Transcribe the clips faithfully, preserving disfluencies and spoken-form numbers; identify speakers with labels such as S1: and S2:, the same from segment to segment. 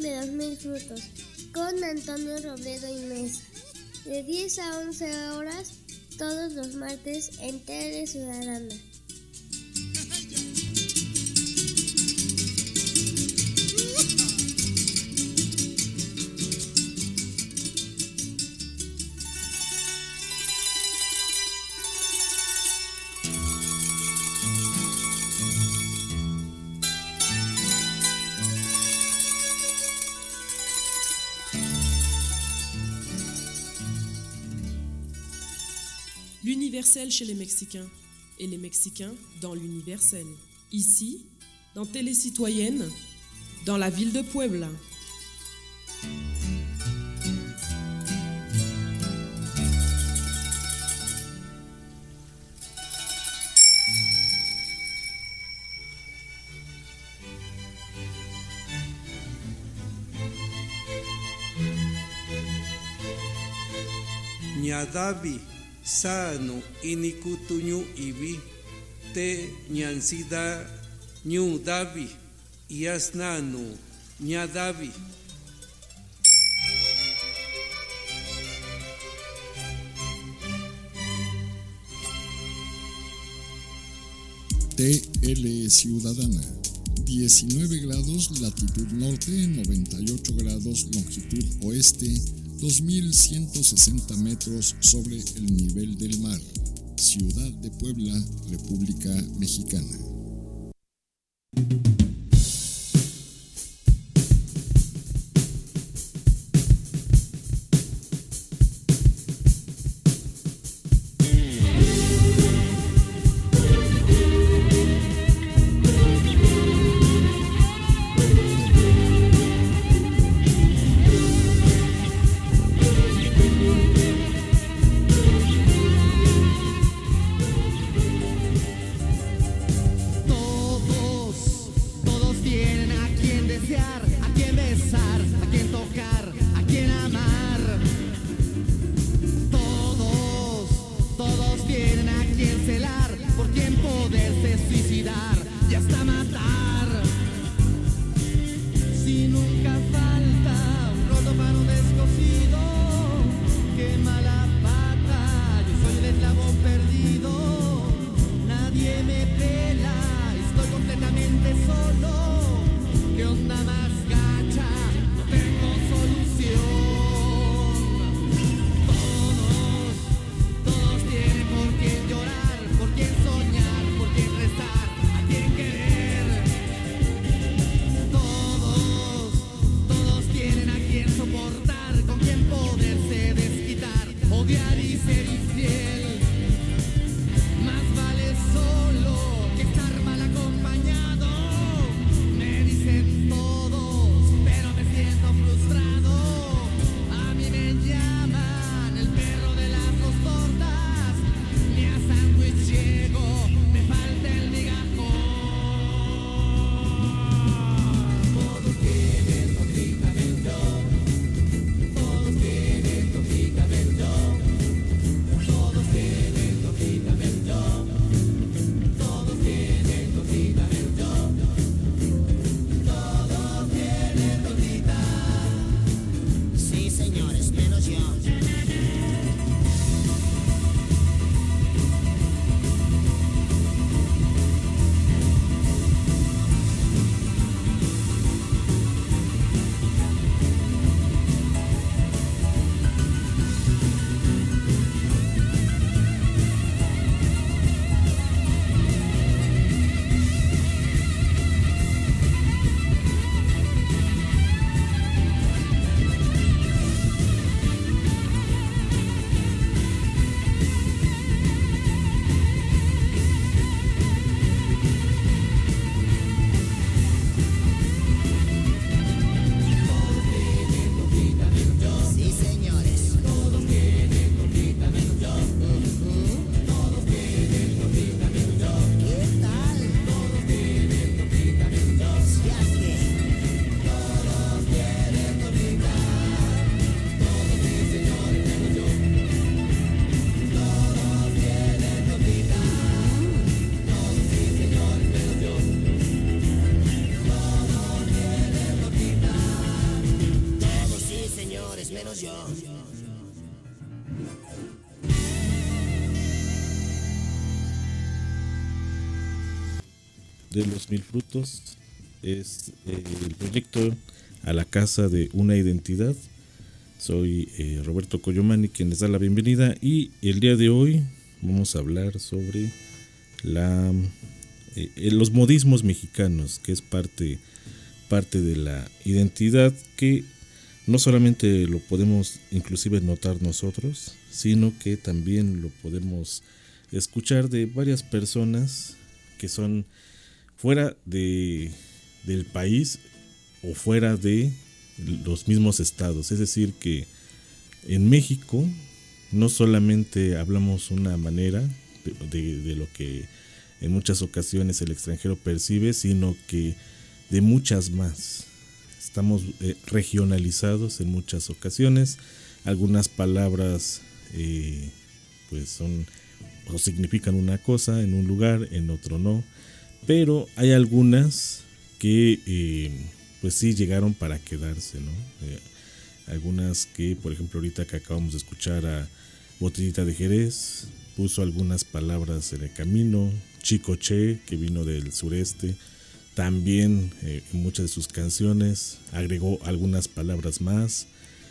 S1: de los Mil Frutos con Antonio Robledo y Mesa, de diez a once horas todos los martes en Tele Ciudadana.
S2: L'universel chez les Mexicains et les Mexicains dans l'universel. Ici, dans Télé Citoyenne, dans la ville de Puebla.
S3: Ñadavi sano inikutuñu ibi te ñansida ñu davi yasnanu ñadavi.
S4: T L Ciudadana, diecinueve grados latitud norte, noventa y ocho grados longitud oeste, dos mil ciento sesenta metros sobre el nivel del mar. Ciudad de Puebla, República Mexicana.
S5: Por quién soñar, por quién rezar, a quién querer. de los Mil Frutos es eh, el proyecto A la Casa de una Identidad. Soy eh, Roberto Coyomani, quien les da la bienvenida, y el día de hoy vamos a hablar sobre la, eh, los modismos mexicanos, que es parte, parte de la identidad, que no solamente lo podemos inclusive notar nosotros, sino que también lo podemos escuchar de varias personas que son fuera de, del país o fuera de los mismos estados. Es decir, que en México no solamente hablamos una manera de, de, de lo que en muchas ocasiones el extranjero percibe, sino que de muchas más. Estamos eh, regionalizados en muchas ocasiones. Algunas palabras eh, pues son o significan una cosa en un lugar, en otro no. Pero hay algunas que eh, pues sí llegaron para quedarse, ¿no? Eh, algunas que, por ejemplo, ahorita que acabamos de escuchar a Botellita de Jerez, puso algunas palabras en el camino. Chicoche, que vino del sureste, también eh, en muchas de sus canciones agregó algunas palabras más.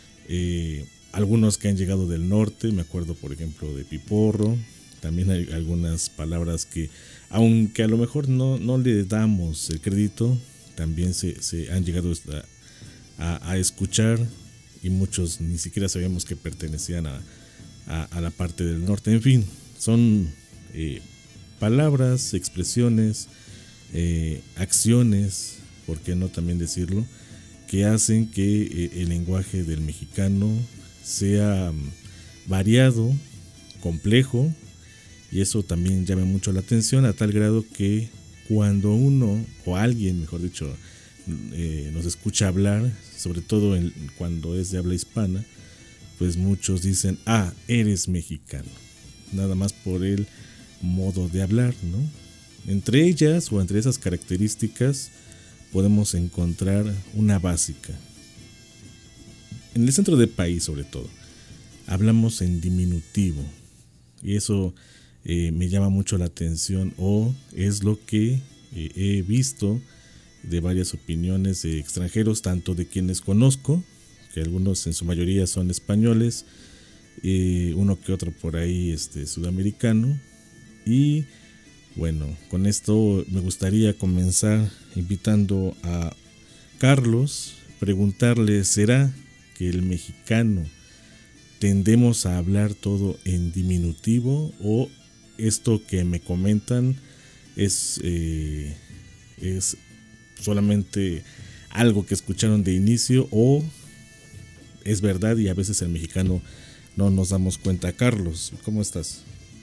S5: Eh, algunos que han llegado del norte, me acuerdo por ejemplo de Piporro. También hay algunas palabras que, aunque a lo mejor no, no le damos el crédito, también se, se han llegado a, a, a escuchar, y muchos ni siquiera sabíamos que pertenecían a, a, a la parte del norte. En fin, son eh, palabras, expresiones, Eh, acciones, por qué no también decirlo, que hacen que eh, el lenguaje del mexicano sea um, variado, complejo, y eso también llama mucho la atención, a tal grado que cuando uno, o alguien mejor dicho, eh, nos escucha hablar, sobre todo en, cuando es de habla hispana, pues muchos dicen: ah, eres mexicano, nada más por el modo de hablar, ¿no? Entre ellas o entre esas características podemos encontrar una básica. En el centro del país, sobre todo, hablamos en diminutivo, y eso eh, me llama mucho la atención, o es lo que eh, he visto de varias opiniones de extranjeros, tanto de quienes conozco, que algunos en su mayoría son españoles, eh, uno que otro por ahí este, sudamericano. Y bueno, con esto me gustaría comenzar invitando a Carlos, preguntarle: ¿será que el mexicano tendemos a hablar todo en diminutivo, o esto que me comentan es, eh, es solamente algo que escucharon de inicio, o es verdad y a veces el mexicano no nos damos cuenta? Carlos, ¿cómo estás?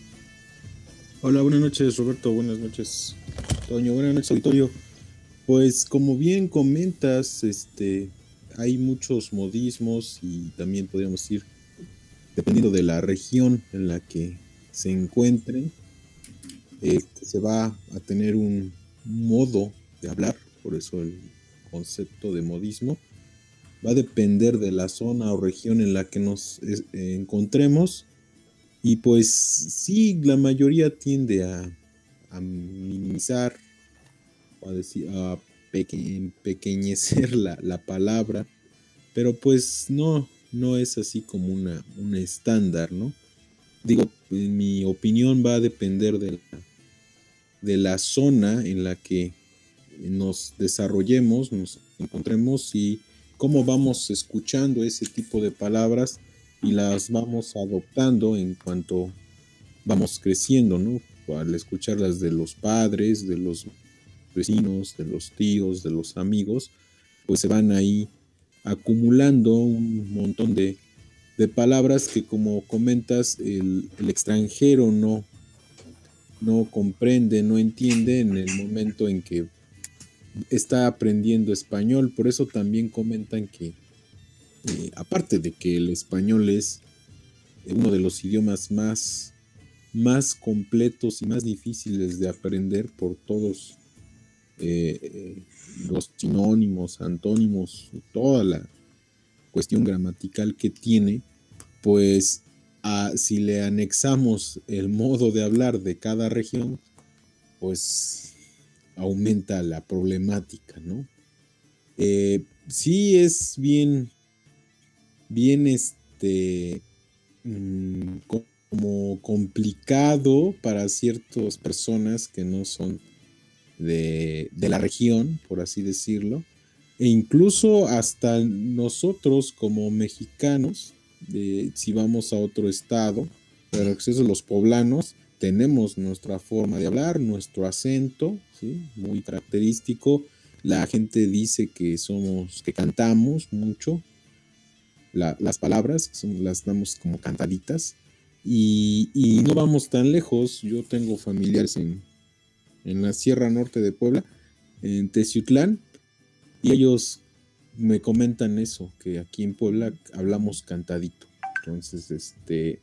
S6: Hola, buenas noches Roberto, buenas noches Toño, buenas noches auditorio. Pues como bien comentas, este, hay muchos modismos, y también podríamos decir, dependiendo de la región en la que se encuentren, eh, se va a tener un modo de hablar. Por eso el concepto de modismo va a depender de la zona o región en la que nos eh, encontremos. Y pues sí, la mayoría tiende a, a minimizar, o a, decir, a peque, pequeñecer la, la palabra, pero pues no, no es así como una, una estándar, ¿no? Digo, en mi opinión va a depender de la, de la zona en la que nos desarrollemos, nos encontremos, y cómo vamos escuchando ese tipo de palabras y las vamos adoptando en cuanto vamos creciendo, ¿no? Al escucharlas de los padres, de los vecinos, de los tíos, de los amigos, pues se van ahí acumulando un montón de, de palabras que, como comentas, el, el extranjero no, no comprende, no entiende en el momento en que está aprendiendo español. Por eso también comentan que Eh, aparte de que el español es uno de los idiomas más, más completos y más difíciles de aprender por todos eh, eh, los sinónimos, antónimos, toda la cuestión gramatical que tiene, pues a, si le anexamos el modo de hablar de cada región, pues aumenta la problemática, ¿no? Eh, sí es bien, bien este, mmm, como complicado para ciertas personas que no son de, de la región, por así decirlo, e incluso hasta nosotros como mexicanos, de, si vamos a otro estado, pero exceso los poblanos, tenemos nuestra forma de hablar, nuestro acento, ¿sí? Muy característico. La gente dice que somos, que cantamos mucho, la, las palabras, son, las damos como cantaditas, y, y no vamos tan lejos. Yo tengo familiares en, en la Sierra Norte de Puebla, en Teciutlán, y ellos me comentan eso, que aquí en Puebla hablamos cantadito. Entonces, este,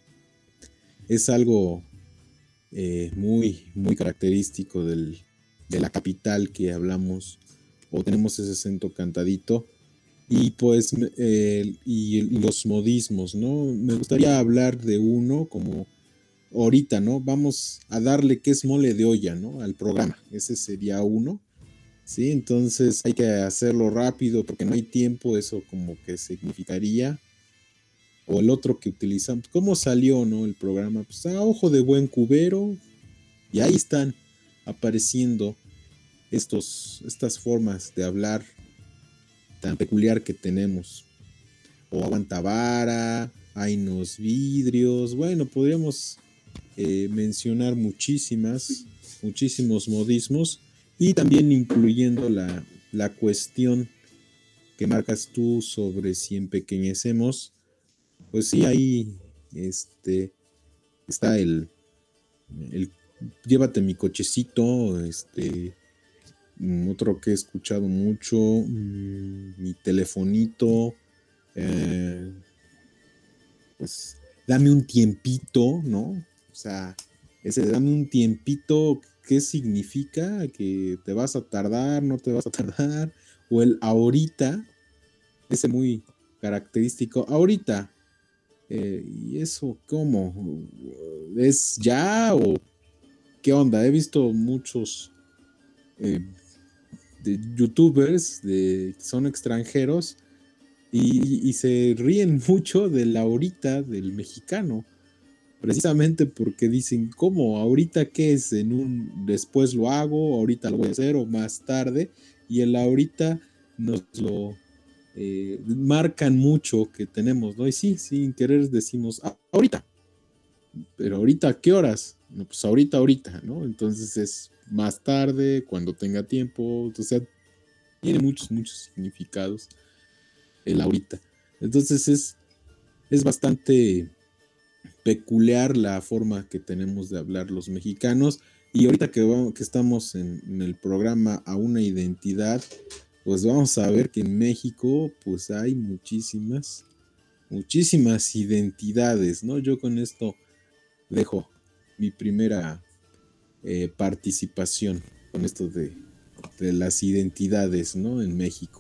S6: es algo eh, muy, muy característico del, de la capital, que hablamos o tenemos ese acento cantadito. Y pues, eh, y, y los modismos, ¿no? Me gustaría hablar de uno como ahorita, ¿no? Vamos a darle que es mole de olla, ¿no? Al programa. Ese sería uno, ¿sí? Entonces hay que hacerlo rápido porque no hay tiempo, eso como que significaría. O el otro que utilizamos, ¿cómo salió, no? El programa, pues a ojo de buen cubero, y ahí están apareciendo estos, estas formas de hablar tan peculiar que tenemos. O aguanta vara, hay unos vidrios, bueno, podríamos eh, mencionar muchísimas, muchísimos modismos, y también incluyendo la, la cuestión que marcas tú sobre si empequeñecemos. Pues sí, ahí este, está el, el llévate mi cochecito, este, otro que he escuchado mucho, mmm, mi telefonito, eh, pues dame un tiempito, ¿no? O sea, ese dame un tiempito, ¿qué significa? Que te vas a tardar, no te vas a tardar, o el ahorita, ese muy característico, ahorita. Eh, ¿Y eso cómo? ¿Es ya o qué onda? He visto muchos eh, de youtubers de, que son extranjeros y, y se ríen mucho del ahorita del mexicano, precisamente porque dicen, ¿cómo? ¿Ahorita qué es? En un después lo hago, ahorita lo voy a hacer o más tarde, y el ahorita nos lo Eh, marcan mucho que tenemos, ¿no? Y sí, sin querer decimos, ah, ahorita, pero ahorita, ¿a qué horas? No, pues ahorita, ahorita, ¿no? Entonces es más tarde, cuando tenga tiempo, o sea, tiene muchos, muchos significados el ahorita. Entonces es, es bastante peculiar la forma que tenemos de hablar los mexicanos, y ahorita que, vamos, que estamos en, en el programa A una Identidad, pues vamos a ver que en México pues hay muchísimas, muchísimas identidades, ¿no? Yo con esto dejo mi primera eh, participación con esto de, de las identidades, ¿no? En México.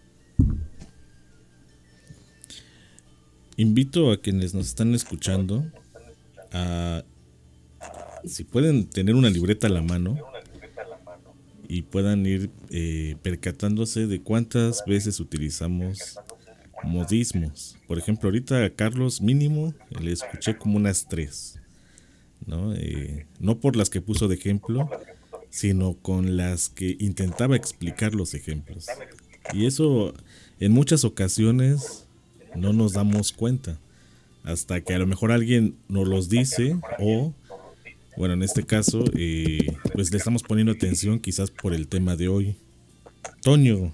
S5: Invito a quienes nos están escuchando a, si pueden tener una libreta a la mano, y puedan ir eh, percatándose de cuántas veces utilizamos modismos. Por ejemplo, ahorita a Carlos mínimo le escuché como unas tres, ¿no? Eh, no por las que puso de ejemplo, sino con las que intentaba explicar los ejemplos. Y eso en muchas ocasiones no nos damos cuenta, hasta que a lo mejor alguien nos los dice, o bueno, en este caso, eh, pues le estamos poniendo atención quizás por el tema de hoy. Toño,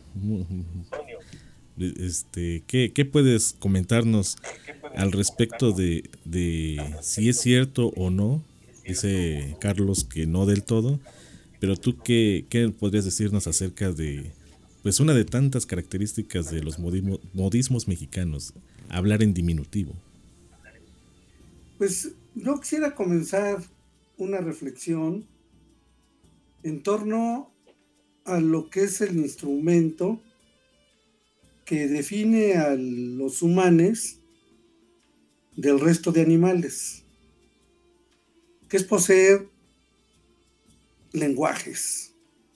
S5: este, ¿qué, qué puedes comentarnos al respecto de, de si es cierto o no? Dice Carlos que no del todo, pero tú qué, qué podrías decirnos acerca de, pues una de tantas características de los modismo, modismos mexicanos, hablar en diminutivo.
S7: Pues yo quisiera comenzar una reflexión en torno a lo que es el instrumento que define a los humanos del resto de animales, que es poseer lenguajes.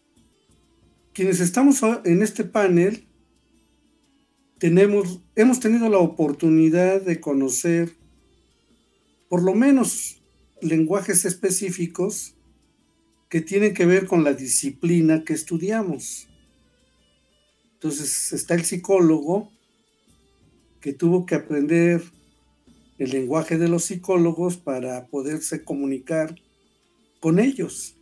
S7: quienes estamos en este panel tenemos, hemos tenido la oportunidad de conocer por lo menos lenguajes específicos que tienen que ver con la disciplina que estudiamos. Entonces está el psicólogo que tuvo que aprender el lenguaje de los psicólogos para poderse comunicar con ellos.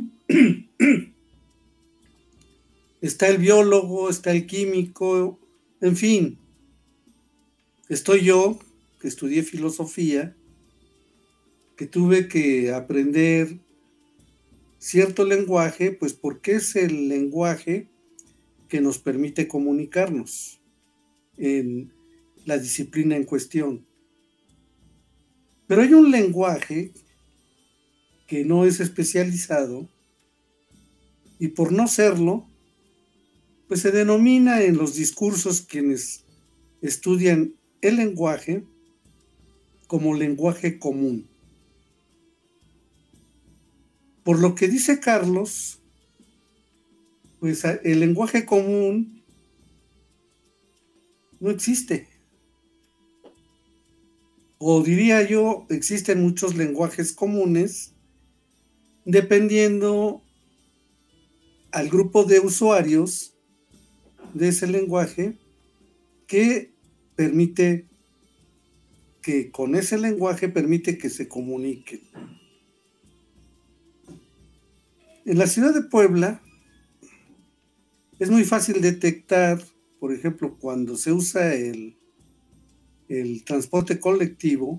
S7: Está el biólogo, está el químico, en fin. Estoy yo, que estudié filosofía, que tuve que aprender cierto lenguaje, pues porque es el lenguaje que nos permite comunicarnos en la disciplina en cuestión. Pero hay un lenguaje que no es especializado y por no serlo, pues se denomina en los discursos quienes estudian el lenguaje como lenguaje común. Por lo que dice Carlos, pues el lenguaje común no existe. O diría yo, existen muchos lenguajes comunes dependiendo al grupo de usuarios de ese lenguaje que permite que con ese lenguaje permite que se comuniquen. En la ciudad de Puebla es muy fácil detectar, por ejemplo, cuando se usa el, el transporte colectivo,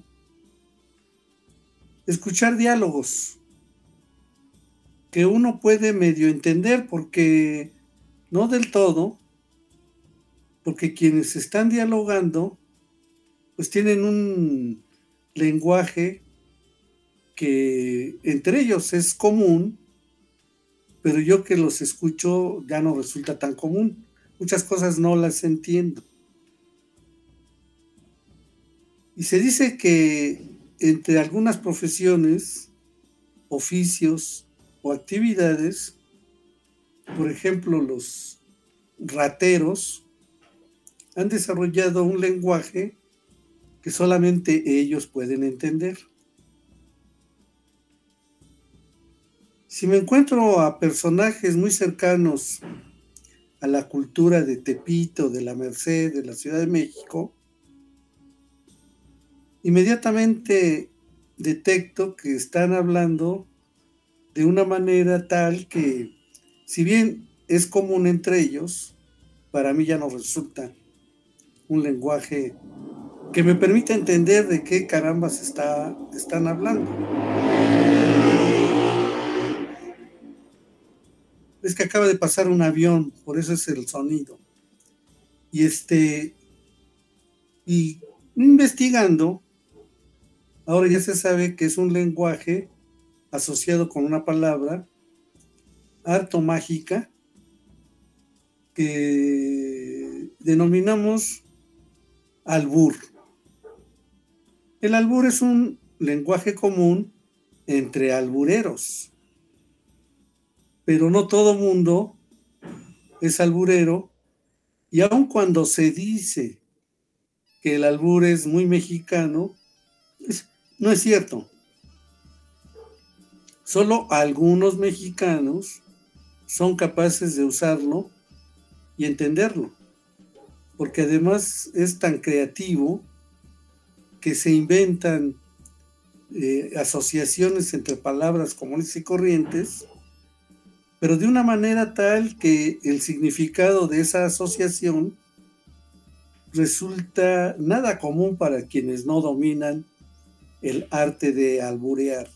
S7: escuchar diálogos que uno puede medio entender, porque no del todo, porque quienes están dialogando pues tienen un lenguaje que entre ellos es común, pero yo que los escucho ya no resulta tan común. Muchas cosas no las entiendo. Y se dice que entre algunas profesiones, oficios o actividades, por ejemplo, los rateros han desarrollado un lenguaje que solamente ellos pueden entender. Si me encuentro a personajes muy cercanos a la cultura de Tepito, de la Merced, de la Ciudad de México, inmediatamente detecto que están hablando de una manera tal que, si bien es común entre ellos, para mí ya no resulta un lenguaje que me permita entender de qué carambas está, están hablando. Es que acaba de pasar un avión, por eso es el sonido. Y este, y investigando, ahora ya se sabe que es un lenguaje asociado con una palabra harto mágica que denominamos albur. El albur es un lenguaje común entre albureros, pero no todo mundo es alburero, y aun cuando se dice que el albur es muy mexicano, es, no es cierto. Solo algunos mexicanos son capaces de usarlo y entenderlo, porque además es tan creativo que se inventan eh, asociaciones entre palabras comunes y corrientes, pero de una manera tal que el significado de esa asociación resulta nada común para quienes no dominan el arte de alburear.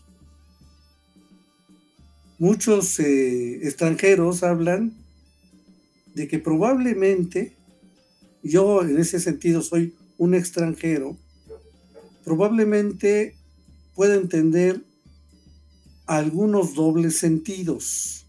S7: Muchos eh, extranjeros hablan de que probablemente, yo en ese sentido soy un extranjero, probablemente pueda entender algunos dobles sentidos,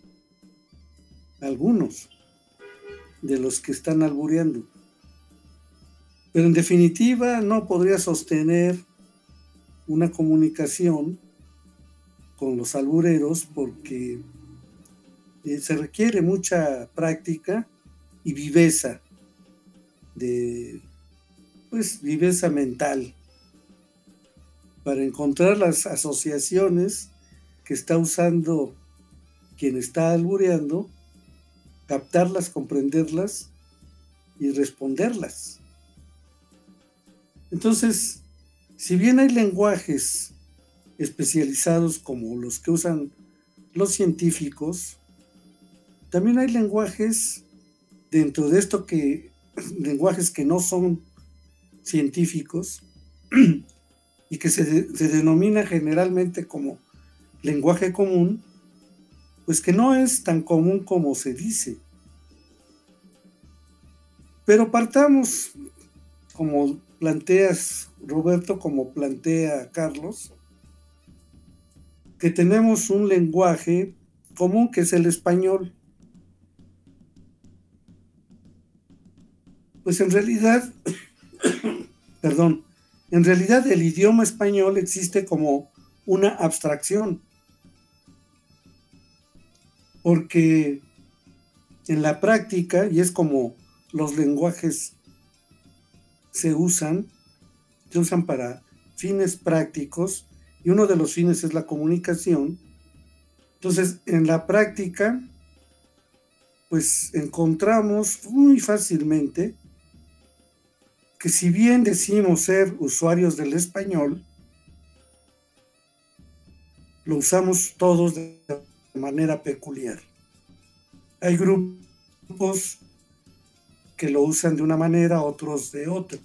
S7: algunos de los que están albureando. Pero en definitiva no podría sostener una comunicación con los albureros porque eh, se requiere mucha práctica y viveza, de, pues, viveza mental, para encontrar las asociaciones que está usando quien está albureando, captarlas, comprenderlas y responderlas. Entonces, si bien hay lenguajes especializados como los que usan los científicos, también hay lenguajes dentro de esto que, lenguajes que no son científicos y que se, de, se denomina generalmente como lenguaje común, pues que no es tan común como se dice. Pero partamos, como planteas, Roberto, como plantea Carlos, que tenemos un lenguaje común que es el español. Pues en realidad, perdón, en realidad el idioma español existe como una abstracción, porque en la práctica, y es como los lenguajes se usan, se usan para fines prácticos, y uno de los fines es la comunicación. Entonces, en la práctica, pues encontramos muy fácilmente que si bien decimos ser usuarios del español, lo usamos todos de manera peculiar. Hay grupos que lo usan de una manera, otros de otra.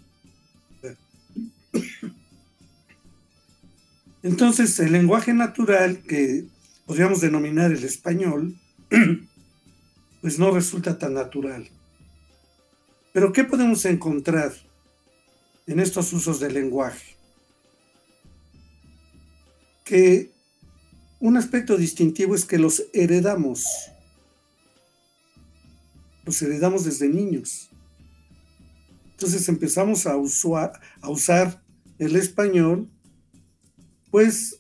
S7: Entonces, el lenguaje natural, que podríamos denominar el español, pues no resulta tan natural. Pero ¿qué podemos encontrar en estos usos del lenguaje? Que un aspecto distintivo es que los heredamos. Los heredamos desde niños. Entonces empezamos a, usar, a usar el español, pues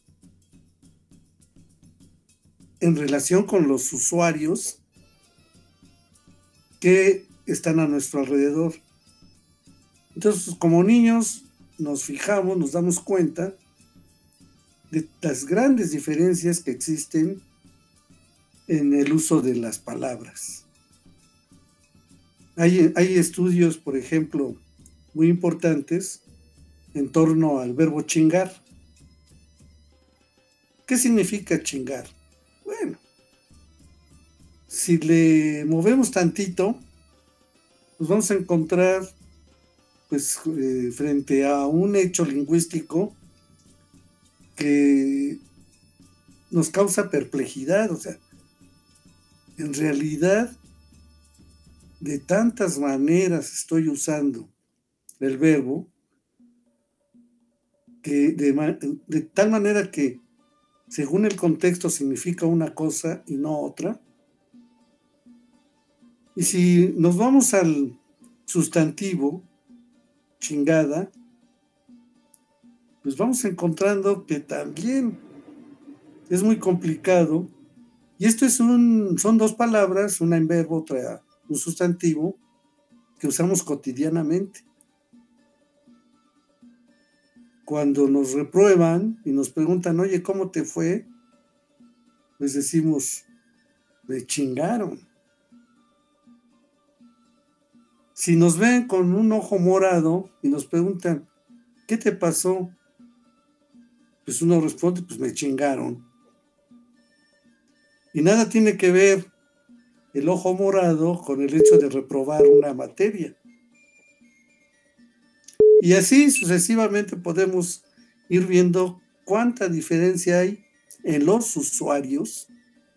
S7: en relación con los usuarios que están a nuestro alrededor. Entonces, como niños, nos fijamos, nos damos cuenta de las grandes diferencias que existen en el uso de las palabras. Hay, hay estudios, por ejemplo, muy importantes en torno al verbo chingar. ¿Qué significa chingar? Bueno, si le movemos tantito, nos vamos a encontrar pues eh, frente a un hecho lingüístico que nos causa perplejidad. O sea, en realidad, de tantas maneras estoy usando el verbo, que de, de tal manera que según el contexto significa una cosa y no otra. Y si nos vamos al sustantivo, chingada, pues vamos encontrando que también es muy complicado. Y esto es un, son dos palabras, una en verbo, otra un sustantivo, que usamos cotidianamente. Cuando nos reprueban y nos preguntan, oye, ¿cómo te fue? Pues decimos, me chingaron. Si nos ven con un ojo morado y nos preguntan, ¿qué te pasó? Pues uno responde, pues me chingaron. Y nada tiene que ver el ojo morado con el hecho de reprobar una materia. Y así sucesivamente podemos ir viendo cuánta diferencia hay en los usuarios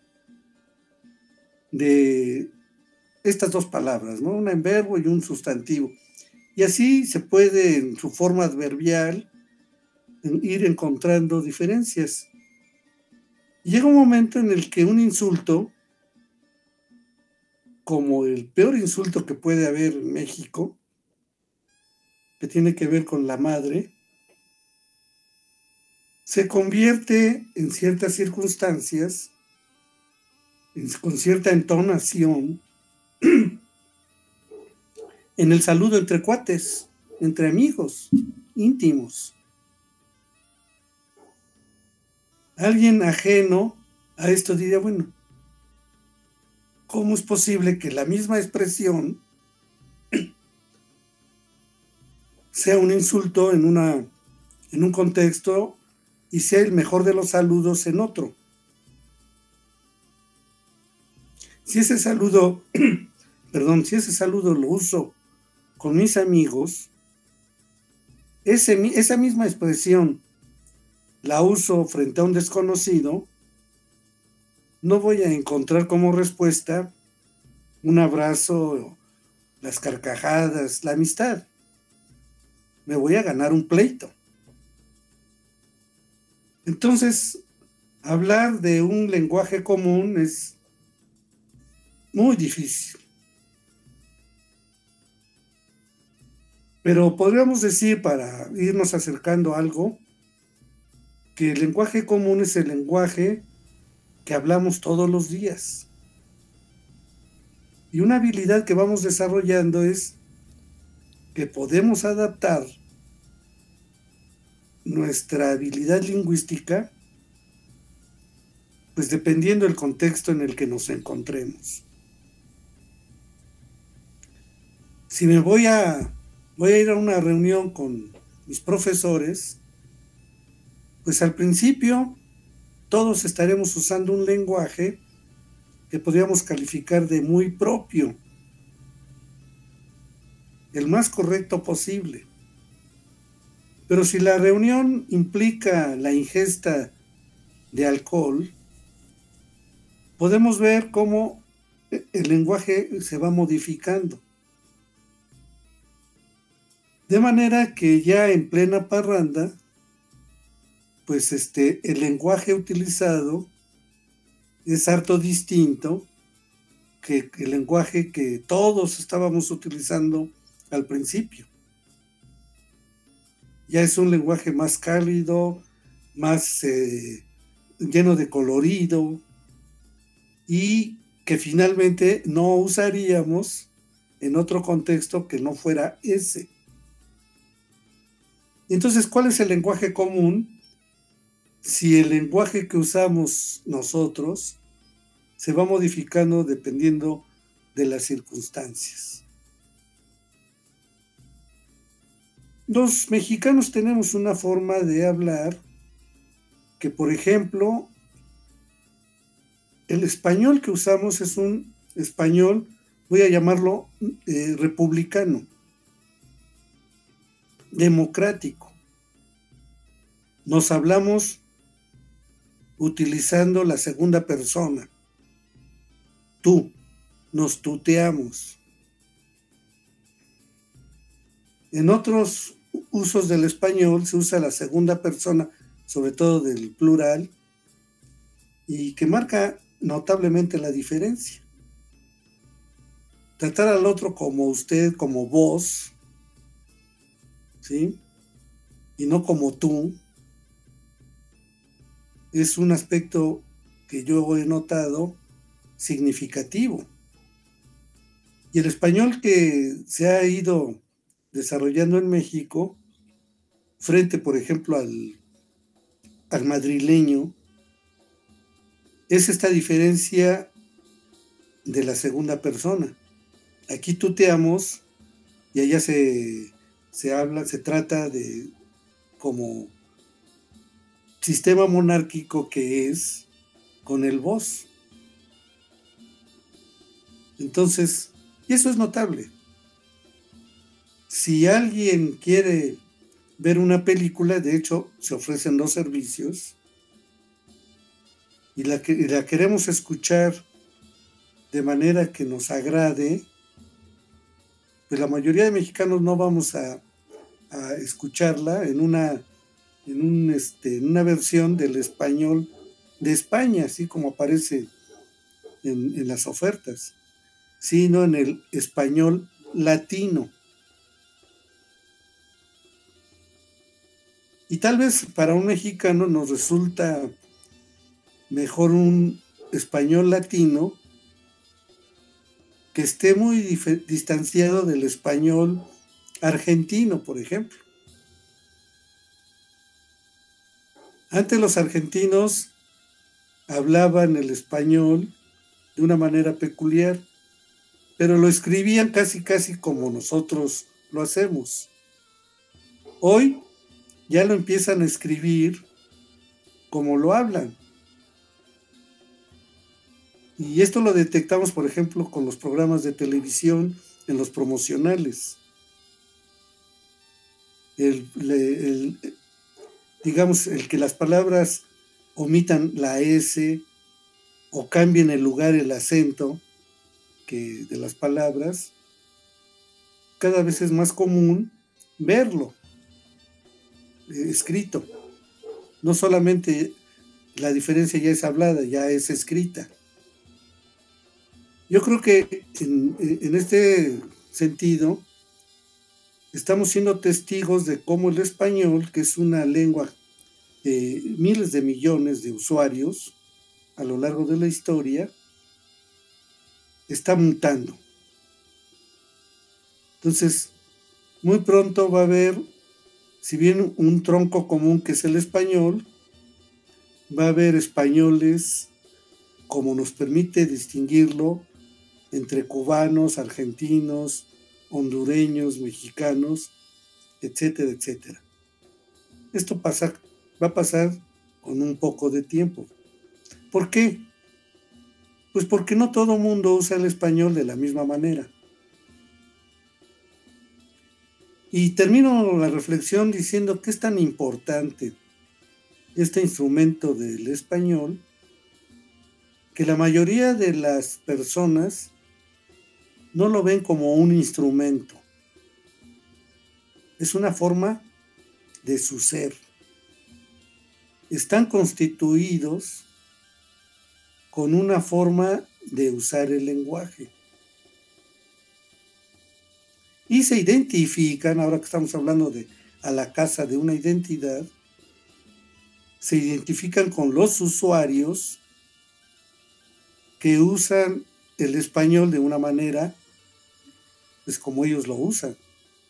S7: de estas dos palabras, ¿no? Una en verbo y un sustantivo. Y así se puede, en su forma adverbial, ir encontrando diferencias. Y llega un momento en el que un insulto, como el peor insulto que puede haber en México, que tiene que ver con la madre, se convierte en ciertas circunstancias con cierta entonación en el saludo entre cuates, entre amigos íntimos. Alguien ajeno a esto diría, bueno, ¿cómo es posible que la misma expresión sea un insulto en, una, en un contexto y sea el mejor de los saludos en otro? Si ese saludo, perdón, si ese saludo lo uso con mis amigos, ese, esa misma expresión la uso frente a un desconocido, no voy a encontrar como respuesta un abrazo, las carcajadas, la amistad. Me voy a ganar un pleito. Entonces, hablar de un lenguaje común es muy difícil. Pero podríamos decir, para irnos acercando a algo, que el lenguaje común es el lenguaje que hablamos todos los días. Y una habilidad que vamos desarrollando es que podemos adaptar nuestra habilidad lingüística, pues dependiendo del contexto en el que nos encontremos. Si me voy a, voy a ir a una reunión con mis profesores, pues al principio todos estaremos usando un lenguaje que podríamos calificar de muy propio, el más correcto posible. Pero si la reunión implica la ingesta de alcohol, podemos ver cómo el lenguaje se va modificando. De manera que ya en plena parranda, pues este, el lenguaje utilizado es harto distinto que el lenguaje que todos estábamos utilizando al principio. Ya es un lenguaje más cálido, más eh, lleno de colorido, y que finalmente no usaríamos en otro contexto que no fuera ese. Entonces, ¿cuál es el lenguaje común? Si el lenguaje que usamos nosotros se va modificando dependiendo de las circunstancias. Los mexicanos tenemos una forma de hablar que, por ejemplo, el español que usamos es un español, voy a llamarlo eh, republicano, democrático. Nos hablamos utilizando la segunda persona. Tú, nos tuteamos. En otros usos del español se usa la segunda persona, sobre todo del plural, y que marca notablemente la diferencia. Tratar al otro como usted, como vos, ¿sí? Y no como tú, es un aspecto que yo he notado significativo. Y el español que se ha ido desarrollando en México, frente, por ejemplo, al, al madrileño, es esta diferencia de la segunda persona. Aquí tuteamos y allá se, se habla, se trata de como sistema monárquico que es con el vos. Entonces, y eso es notable. Si alguien quiere ver una película, de hecho, se ofrecen dos servicios, y la, que, y la queremos escuchar de manera que nos agrade, pues la mayoría de mexicanos no vamos a, a escucharla en una, en, un, este, en una versión del español de España, así como aparece en, en las ofertas, sino en el español latino. Y tal vez para un mexicano nos resulta mejor un español latino que esté muy dif- distanciado del español argentino, por ejemplo. Antes los argentinos hablaban el español de una manera peculiar, pero lo escribían casi casi como nosotros lo hacemos. Hoy ya lo empiezan a escribir como lo hablan. Y esto lo detectamos, por ejemplo, con los programas de televisión en los promocionales. El, el, el, digamos, el que las palabras omitan la S o cambien el lugar, el acento que de las palabras, cada vez es más común verlo eh, escrito. No solamente la diferencia ya es hablada, ya es escrita. Yo creo que en, en este sentido estamos siendo testigos de cómo el español, que es una lengua de miles de millones de usuarios a lo largo de la historia, está mutando. Entonces, muy pronto va a haber, si bien un tronco común que es el español, va a haber españoles, como nos permite distinguirlo, entre cubanos, argentinos, hondureños, mexicanos, etcétera, etcétera. Esto pasa, va a pasar con un poco de tiempo. ¿Por qué? Pues porque no todo mundo usa el español de la misma manera. Y termino la reflexión diciendo que es tan importante este instrumento del español que la mayoría de las personas no lo ven como un instrumento. Es una forma de su ser. Están constituidos con una forma de usar el lenguaje. Y se identifican, ahora que estamos hablando de a la casa de una identidad, se identifican con los usuarios que usan el español de una manera, pues como ellos lo usan.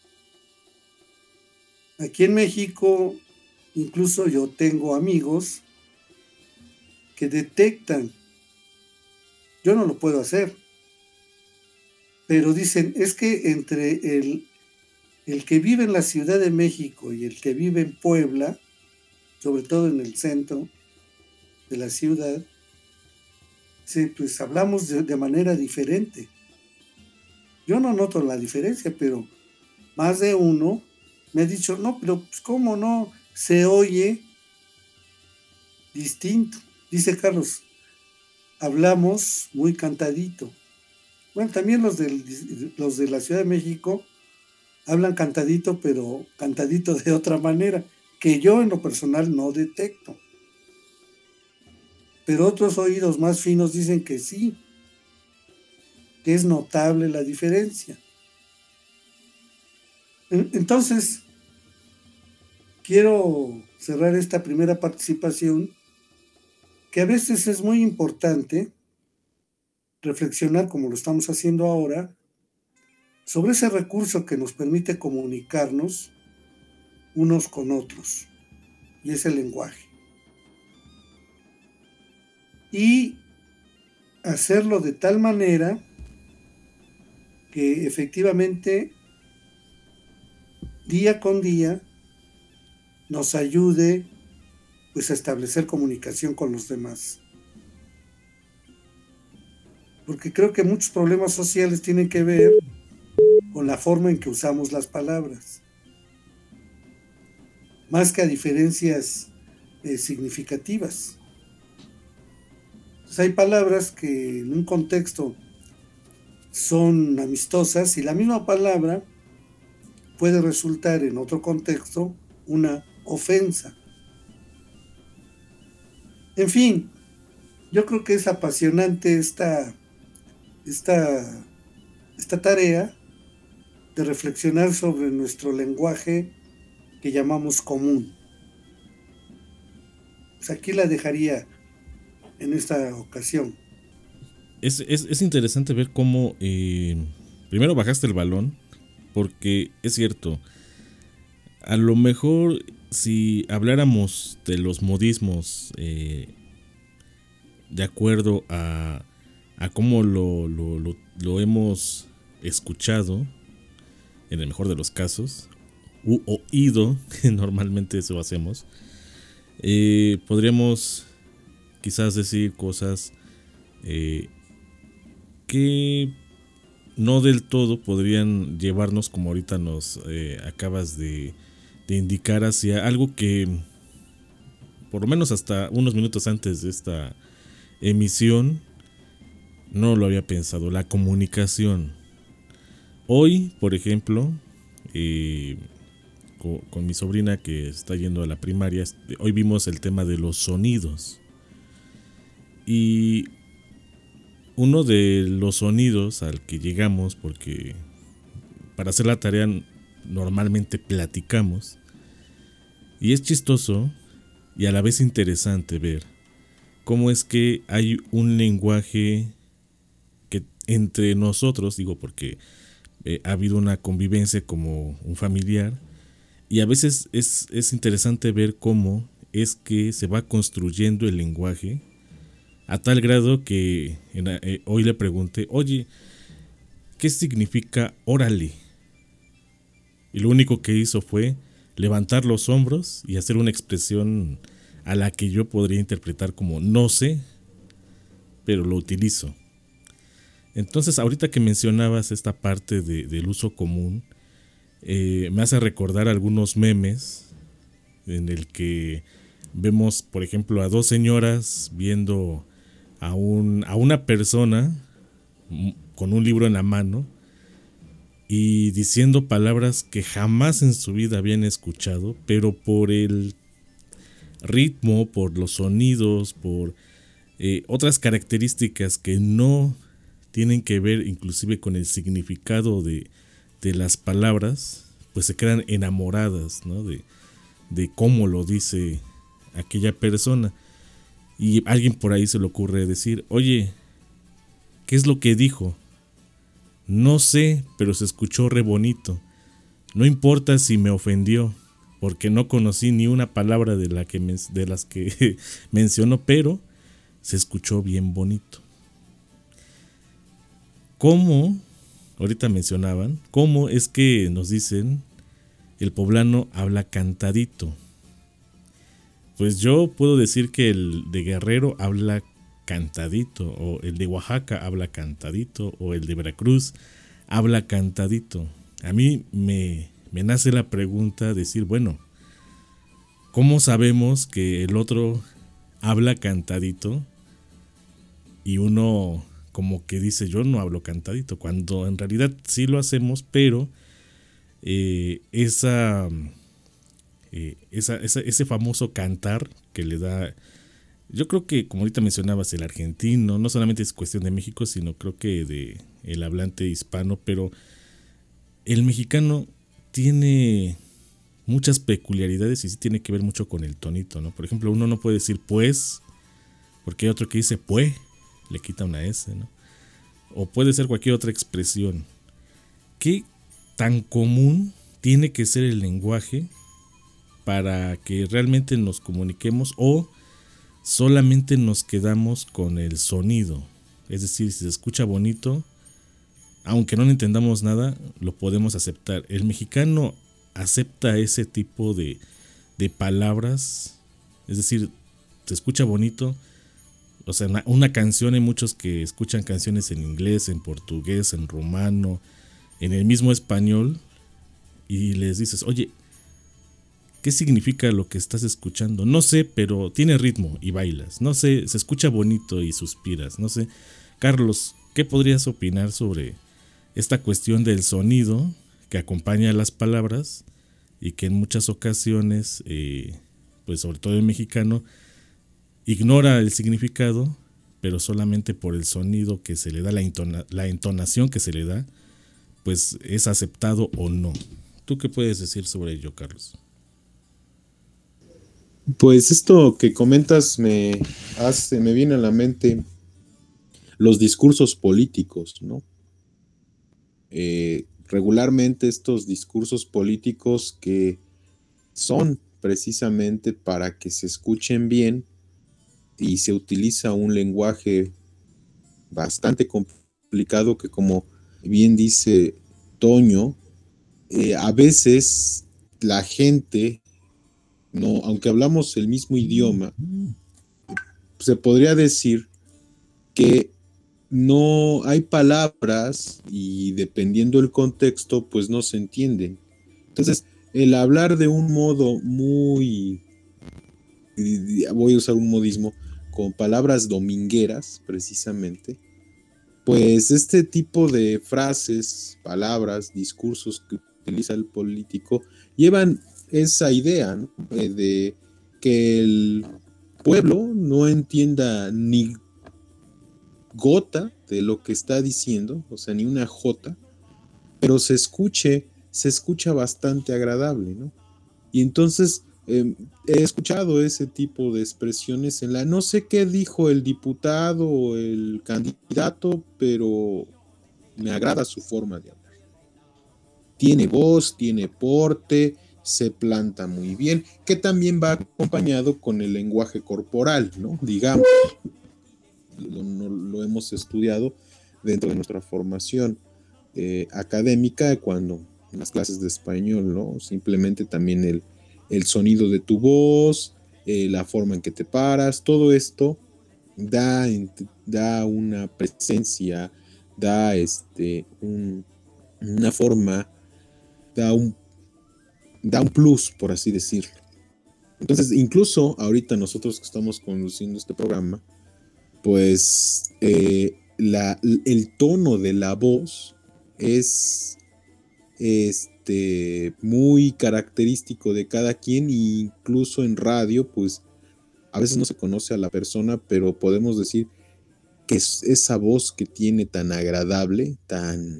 S7: Aquí en México, incluso yo tengo amigos que detectan, yo no lo puedo hacer, pero dicen, es que entre el, el que vive en la Ciudad de México y el que vive en Puebla, sobre todo en el centro de la ciudad, sí, pues hablamos de, de manera diferente. Yo no noto la diferencia, pero más de uno me ha dicho, no, pero pues, ¿cómo no? Se oye distinto. Dice Carlos, hablamos muy cantadito. Bueno, también los, del, los de la Ciudad de México hablan cantadito, pero cantadito de otra manera, que yo en lo personal no detecto. Pero otros oídos más finos dicen que sí, que es notable la diferencia. Entonces, quiero cerrar esta primera participación, que a veces es muy importante reflexionar, como lo estamos haciendo ahora, sobre ese recurso que nos permite comunicarnos unos con otros, y es el lenguaje. Y hacerlo de tal manera que efectivamente día con día nos ayude pues a establecer comunicación con los demás. Porque creo que muchos problemas sociales tienen que ver con la forma en que usamos las palabras, más que a diferencias eh, significativas. Hay palabras que en un contexto son amistosas y la misma palabra puede resultar en otro contexto una ofensa. En fin, yo creo que es apasionante esta, esta, esta tarea de reflexionar sobre nuestro lenguaje que llamamos común. Pues aquí la dejaría en esta ocasión.
S5: Es, es, es interesante ver cómo eh, primero bajaste el balón, porque es cierto, a lo mejor si habláramos de los modismos eh, de acuerdo a, a cómo lo, lo, lo, lo hemos escuchado, en el mejor de los casos, u oído, que normalmente eso hacemos, eh, podríamos quizás decir cosas eh, que no del todo podrían llevarnos, como ahorita nos eh, acabas de, de indicar, hacia algo que por lo menos hasta unos minutos antes de esta emisión no lo había pensado: la comunicación. Hoy, por ejemplo, eh, con, con mi sobrina que está yendo a la primaria, hoy vimos el tema de los sonidos. Y uno de los sonidos al que llegamos, porque para hacer la tarea normalmente platicamos, y es chistoso y a la vez interesante ver cómo es que hay un lenguaje que entre nosotros, digo porque eh, ha habido una convivencia como un familiar, y a veces es, es interesante ver cómo es que se va construyendo el lenguaje, a tal grado que en, eh, hoy le pregunté: oye, ¿qué significa órale? Y lo único que hizo fue levantar los hombros y hacer una expresión a la que yo podría interpretar como no sé, pero lo utilizo. Entonces, ahorita que mencionabas esta parte de, del uso común, eh, me hace recordar algunos memes en el que vemos, por ejemplo, a dos señoras viendo a, un, a una persona con un libro en la mano y diciendo palabras que jamás en su vida habían escuchado, pero por el ritmo, por los sonidos, por eh, otras características que no tienen que ver inclusive con el significado de, de las palabras, pues se quedan enamoradas, ¿no? de, de cómo lo dice aquella persona. Y a alguien por ahí se le ocurre decir: oye, ¿qué es lo que dijo? No sé, pero se escuchó re bonito. No importa si me ofendió, porque no conocí ni una palabra de, la que men- de las que mencionó, pero se escuchó bien bonito. ¿Cómo? Ahorita mencionaban, ¿cómo es que nos dicen el poblano habla cantadito? Pues yo puedo decir que el de Guerrero habla cantadito, o el de Oaxaca habla cantadito, o el de Veracruz habla cantadito. A mí me, me nace la pregunta de decir, bueno, ¿cómo sabemos que el otro habla cantadito y uno como que dice yo no hablo cantadito? Cuando en realidad sí lo hacemos, pero eh, esa... Eh, esa, esa, ese famoso cantar que le da, yo creo que como ahorita mencionabas, el argentino, no solamente es cuestión de México, sino creo que de el hablante hispano, pero el mexicano tiene muchas peculiaridades y sí tiene que ver mucho con el tonito, ¿no? Por ejemplo, uno no puede decir pues, porque hay otro que dice pues, le quita una S, ¿no? O puede ser cualquier otra expresión. ¿Qué tan común tiene que ser el lenguaje para que realmente nos comuniquemos, o solamente nos quedamos con el sonido? Es decir, si se escucha bonito, aunque no entendamos nada, lo podemos aceptar. El mexicano acepta ese tipo de, de palabras, es decir, se escucha bonito. O sea, una, una canción, hay muchos que escuchan canciones en inglés, en portugués, en rumano, en el mismo español, y les dices, oye, ¿qué significa lo que estás escuchando? No sé, pero tiene ritmo y bailas. No sé, se escucha bonito y suspiras. No sé. Carlos, ¿qué podrías opinar sobre esta cuestión del sonido que acompaña a las palabras y que en muchas ocasiones, eh, pues sobre todo el mexicano, ignora el significado, pero solamente por el sonido que se le da, la, entona- la entonación que se le da, pues es aceptado o no? ¿Tú qué puedes decir sobre ello, Carlos?
S6: Pues esto que comentas me, hace, me viene a la mente los discursos políticos, ¿no? Eh, regularmente estos discursos políticos que son precisamente para que se escuchen bien y se utiliza un lenguaje bastante complicado que, como bien dice Toño, eh, a veces la gente, no, aunque hablamos el mismo idioma, se podría decir que no hay palabras y dependiendo del contexto, pues no se entienden. Entonces, el hablar de un modo muy, voy a usar un modismo, con palabras domingueras, precisamente, pues este tipo de frases, palabras, discursos que utiliza el político llevan esa idea, ¿no? De que el pueblo no entienda ni gota de lo que está diciendo, o sea, ni una jota, pero se escuche, se escucha bastante agradable, ¿no? Y entonces eh, he escuchado ese tipo de expresiones en la, no sé qué dijo el diputado o el candidato, pero me agrada su forma de hablar. Tiene voz, tiene porte, se planta muy bien, que también va acompañado con el lenguaje corporal, ¿no? Digamos, lo, lo, lo hemos estudiado dentro de nuestra formación eh, académica, cuando en las clases de español, ¿no? Simplemente también el, el sonido de tu voz, eh, la forma en que te paras, todo esto da, da una presencia, da este, un, una forma, da un, da un plus, por así decirlo. Entonces, incluso ahorita nosotros que estamos conduciendo este programa, pues eh, la, el tono de la voz es este, muy característico de cada quien, e incluso en radio, pues a veces no se conoce a la persona, pero podemos decir que es esa voz que tiene tan agradable, tan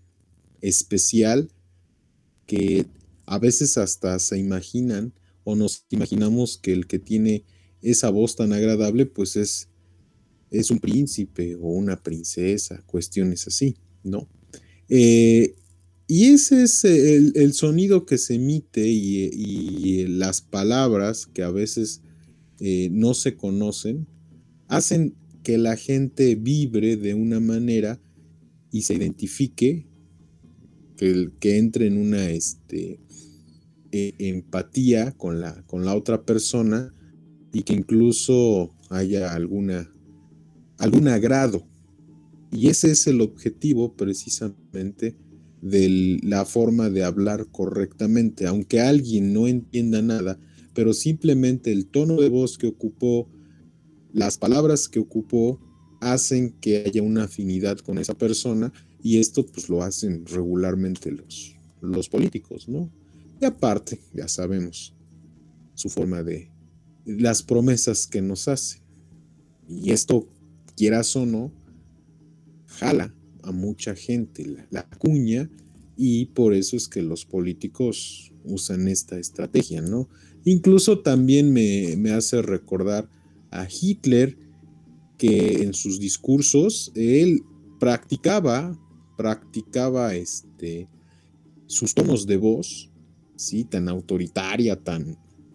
S6: especial, que a veces hasta se imaginan o nos imaginamos que el que tiene esa voz tan agradable pues es, es un príncipe o una princesa, cuestiones así, ¿no? Eh, y ese es el, el sonido que se emite y, y las palabras que a veces eh, no se conocen, hacen que la gente vibre de una manera y se identifique, que, que entre en una este, eh, empatía con la, con la otra persona y que incluso haya alguna, algún agrado. Y ese es el objetivo precisamente de la forma de hablar correctamente, aunque alguien no entienda nada, pero simplemente el tono de voz que ocupó, las palabras que ocupó, hacen que haya una afinidad con esa persona, y esto pues lo hacen regularmente los, los políticos, ¿no? Y aparte, ya sabemos su forma de, las promesas que nos hacen, y esto, quieras o no, jala a mucha gente la, la cuña, y por eso es que los políticos usan esta estrategia, ¿no? Incluso también me, me hace recordar a Hitler, que en sus discursos él practicaba, practicaba este, sus tonos de voz, ¿sí? Tan autoritaria, tan,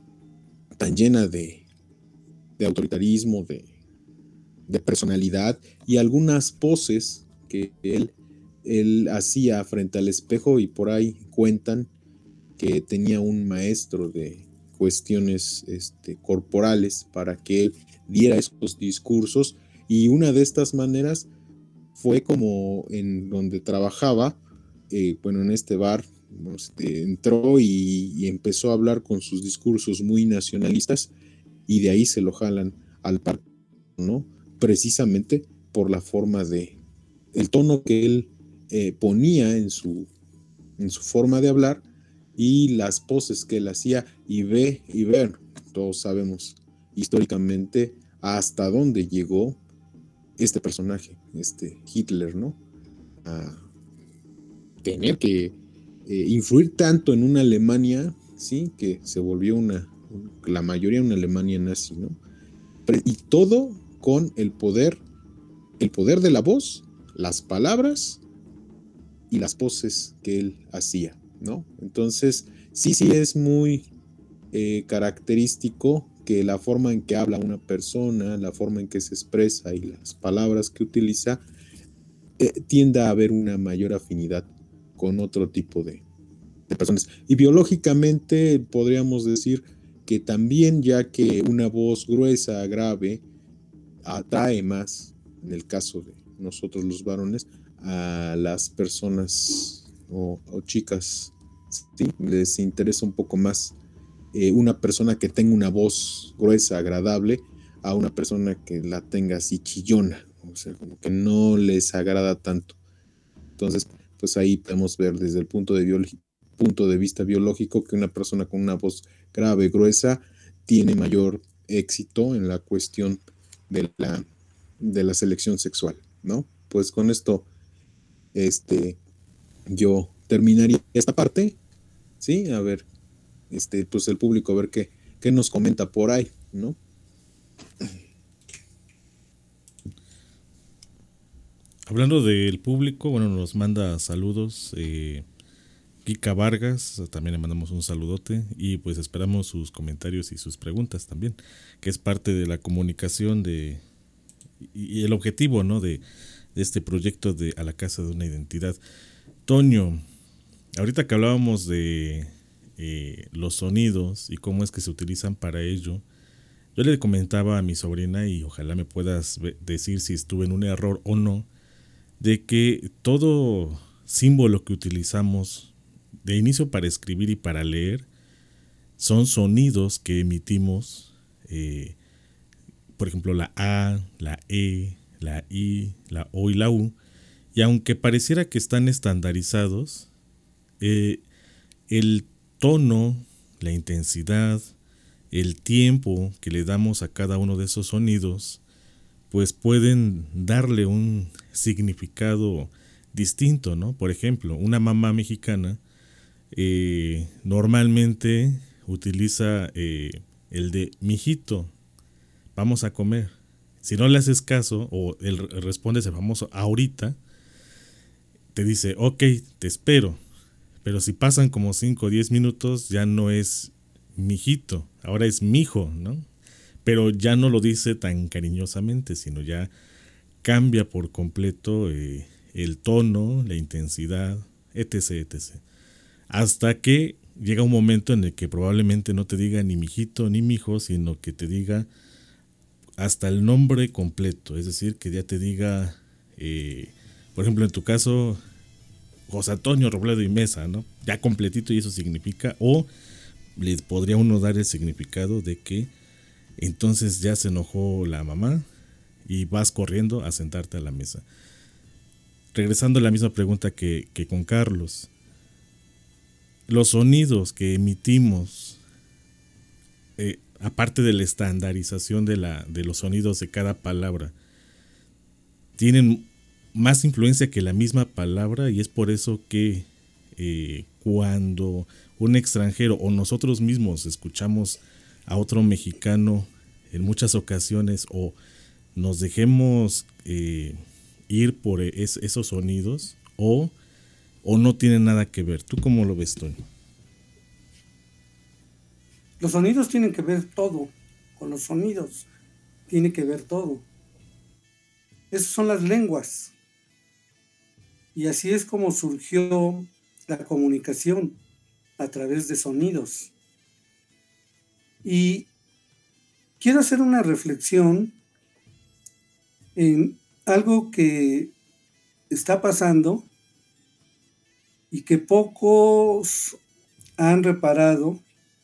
S6: tan llena de, de autoritarismo, de, de personalidad, y algunas poses que él, él hacía frente al espejo, y por ahí cuentan que tenía un maestro de cuestiones este, corporales para que él diera estos discursos, y una de estas maneras fue como en donde trabajaba, eh, bueno, en este bar, este, entró y, y empezó a hablar con sus discursos muy nacionalistas, y de ahí se lo jalan al partido, ¿no? Precisamente por la forma de, el tono que él eh, ponía en su, en su forma de hablar, y las poses que él hacía, y ve, y ver, todos sabemos históricamente hasta dónde llegó este personaje, este Hitler, ¿no? A tener que eh, influir tanto en una Alemania, ¿sí? Que se volvió una, la mayoría una Alemania nazi, ¿no? y todo con el poder, el poder de la voz, las palabras y las poses que él hacía, ¿no? Entonces, sí, sí es muy eh, característico que la forma en que habla una persona, la forma en que se expresa y las palabras que utiliza, eh, tienda a haber una mayor afinidad con otro tipo de, de personas. Y biológicamente podríamos decir que también, ya que una voz gruesa, grave, atrae más, en el caso de nosotros los varones, a las personas o, o chicas, ¿sí? Les interesa un poco más eh, una persona que tenga una voz gruesa, agradable, a una persona que la tenga así chillona, o sea, como que no les agrada tanto. Entonces, pues ahí podemos ver desde el punto de, biolo- punto de vista biológico que una persona con una voz grave, gruesa, tiene mayor éxito en la cuestión de la, de la selección sexual, ¿no? Pues con esto, este, yo terminaría esta parte, ¿sí? A ver, este, pues el público, a ver qué, qué nos comenta por ahí, ¿no?
S5: Hablando del público, bueno, nos manda saludos eh, Kika Vargas, también le mandamos un saludote y pues esperamos sus comentarios y sus preguntas también, que es parte de la comunicación de y el objetivo, ¿no? de, de este proyecto de A la Casa de una Identidad. Toño, ahorita que hablábamos de eh, los sonidos y cómo es que se utilizan para ello, yo le comentaba a mi sobrina, y ojalá me puedas decir si estuve en un error o no, de que todo símbolo que utilizamos de inicio para escribir y para leer son sonidos que emitimos, eh, por ejemplo la A, la E, la I, la O y la U, y aunque pareciera que están estandarizados, eh, el tono, la intensidad, el tiempo que le damos a cada uno de esos sonidos, pues pueden darle un significado distinto, ¿no? Por ejemplo, una mamá mexicana eh, normalmente utiliza eh, el de mijito, vamos a comer. Si no le haces caso o él responde ese famoso ahorita, te dice, ok, te espero. Pero si pasan como cinco o diez minutos, ya no es mijito, ahora es mijo, ¿no? Pero ya no lo dice tan cariñosamente, sino ya cambia por completo eh, el tono, la intensidad, etc, etcétera. Hasta que llega un momento en el que probablemente no te diga ni mijito ni mijo, sino que te diga hasta el nombre completo. Es decir, que ya te diga, eh, por ejemplo, en tu caso, José Antonio Robledo y Mesa, ¿no? Ya completito, y eso significa, o le podría uno dar el significado de que entonces ya se enojó la mamá y vas corriendo a sentarte a la mesa. Regresando a la misma pregunta que, que con Carlos, los sonidos que emitimos, eh, aparte de la estandarización de, la, de los sonidos de cada palabra, tienen más influencia que la misma palabra, y es por eso que eh, cuando un extranjero o nosotros mismos escuchamos a otro mexicano en muchas ocasiones o nos dejemos eh, ir por es, esos sonidos o, o no tienen nada que ver. ¿Tú cómo lo ves, Toño?
S7: Los sonidos tienen que ver todo, con los sonidos tiene que ver todo. Esas son las lenguas. Y así es como surgió la comunicación, a través de sonidos. Y quiero hacer una reflexión en algo que está pasando y que pocos han reparado,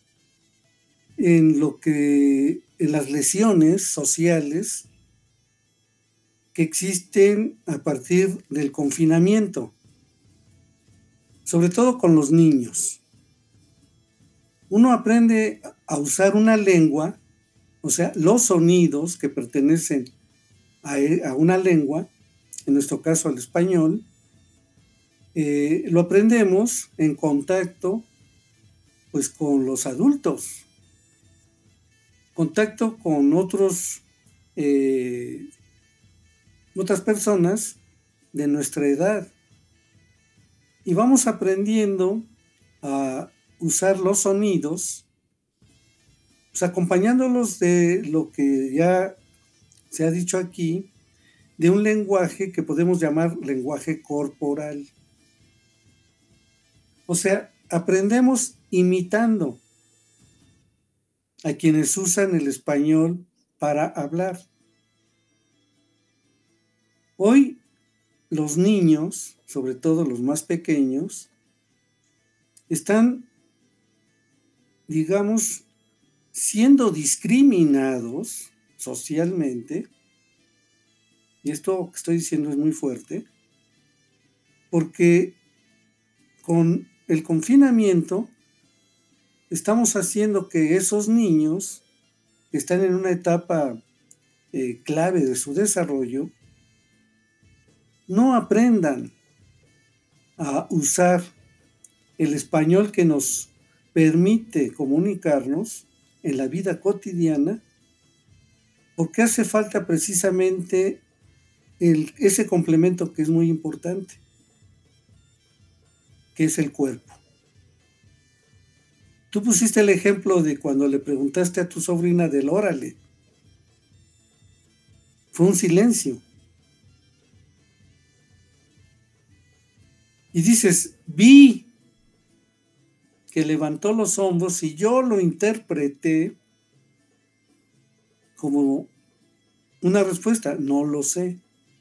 S7: en lo que en las lesiones sociales que existen a partir del confinamiento, sobre todo con los niños. Uno aprende a usar una lengua, o sea, los sonidos que pertenecen a, a una lengua, en nuestro caso al español, eh, lo aprendemos en contacto pues con los adultos, contacto con otros eh, otras personas de nuestra edad. Y vamos aprendiendo a usar los sonidos, pues acompañándolos de lo que ya se ha dicho aquí, de un lenguaje que podemos llamar lenguaje corporal. O sea, aprendemos imitando a quienes usan el español para hablar. Hoy los niños, sobre todo los más pequeños, están, digamos, siendo discriminados socialmente, y esto que estoy diciendo es muy fuerte, porque con el confinamiento estamos haciendo que esos niños que están en una etapa eh, clave de su desarrollo no aprendan a usar el español que nos permite comunicarnos en la vida cotidiana, porque hace falta precisamente el, ese complemento que es muy importante, que es el cuerpo. Tú pusiste el ejemplo de cuando le preguntaste a tu sobrina del órale. Fue un silencio. Y dices, vi que levantó los hombros y yo lo interpreté como una respuesta, no lo sé.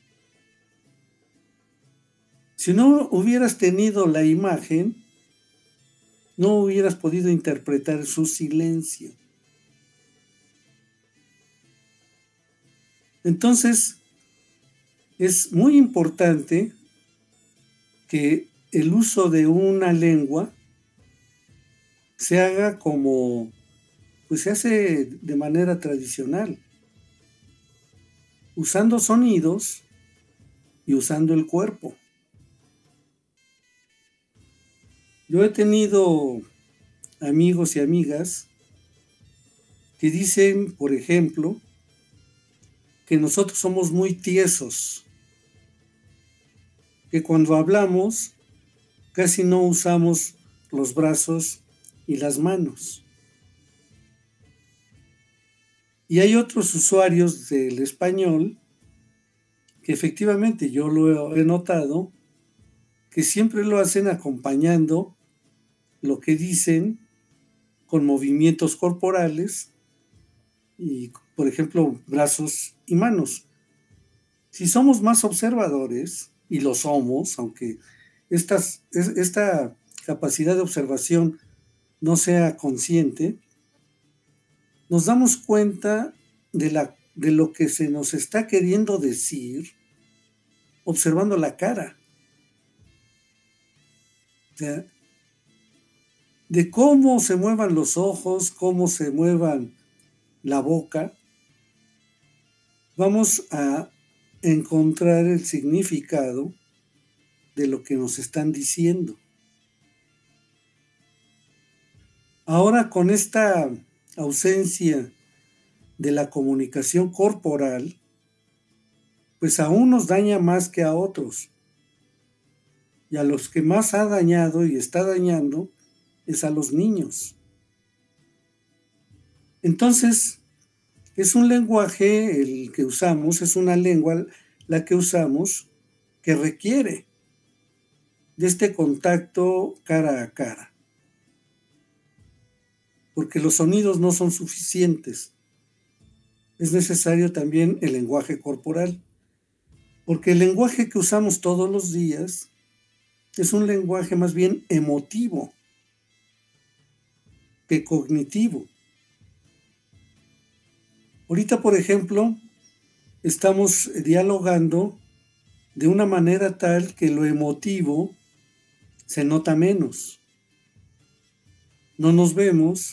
S7: Si no hubieras tenido la imagen, no hubieras podido interpretar su silencio. Entonces, es muy importante que el uso de una lengua se haga como, pues se hace de manera tradicional, usando sonidos y usando el cuerpo. Yo he tenido amigos y amigas que dicen, por ejemplo, que nosotros somos muy tiesos, que cuando hablamos casi no usamos los brazos y las manos. Y hay otros usuarios del español que efectivamente yo lo he notado, que siempre lo hacen acompañando lo que dicen con movimientos corporales y, por ejemplo, brazos y manos. Si somos más observadores, y lo somos, aunque estas, esta capacidad de observación no sea consciente, nos damos cuenta de, la, de lo que se nos está queriendo decir observando la cara. O sea, de cómo se muevan los ojos, cómo se muevan la boca, vamos a encontrar el significado de lo que nos están diciendo. Ahora, con esta ausencia de la comunicación corporal, pues a unos daña más que a otros. Y a los que más ha dañado y está dañando es a los niños. Entonces, es un lenguaje el que usamos, es una lengua la que usamos que requiere de este contacto cara a cara. Porque los sonidos no son suficientes. Es necesario también el lenguaje corporal. Porque el lenguaje que usamos todos los días es un lenguaje más bien emotivo que cognitivo. Ahorita, por ejemplo, estamos dialogando de una manera tal que lo emotivo se nota menos. No nos vemos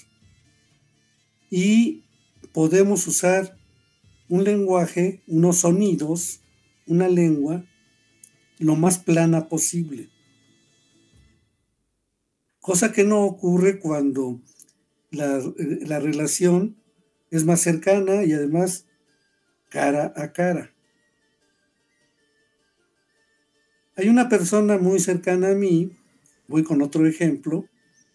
S7: y podemos usar un lenguaje, unos sonidos, una lengua lo más plana posible. Cosa que no ocurre cuando la, la relación es más cercana y además cara a cara. Hay una persona muy cercana a mí, voy con otro ejemplo,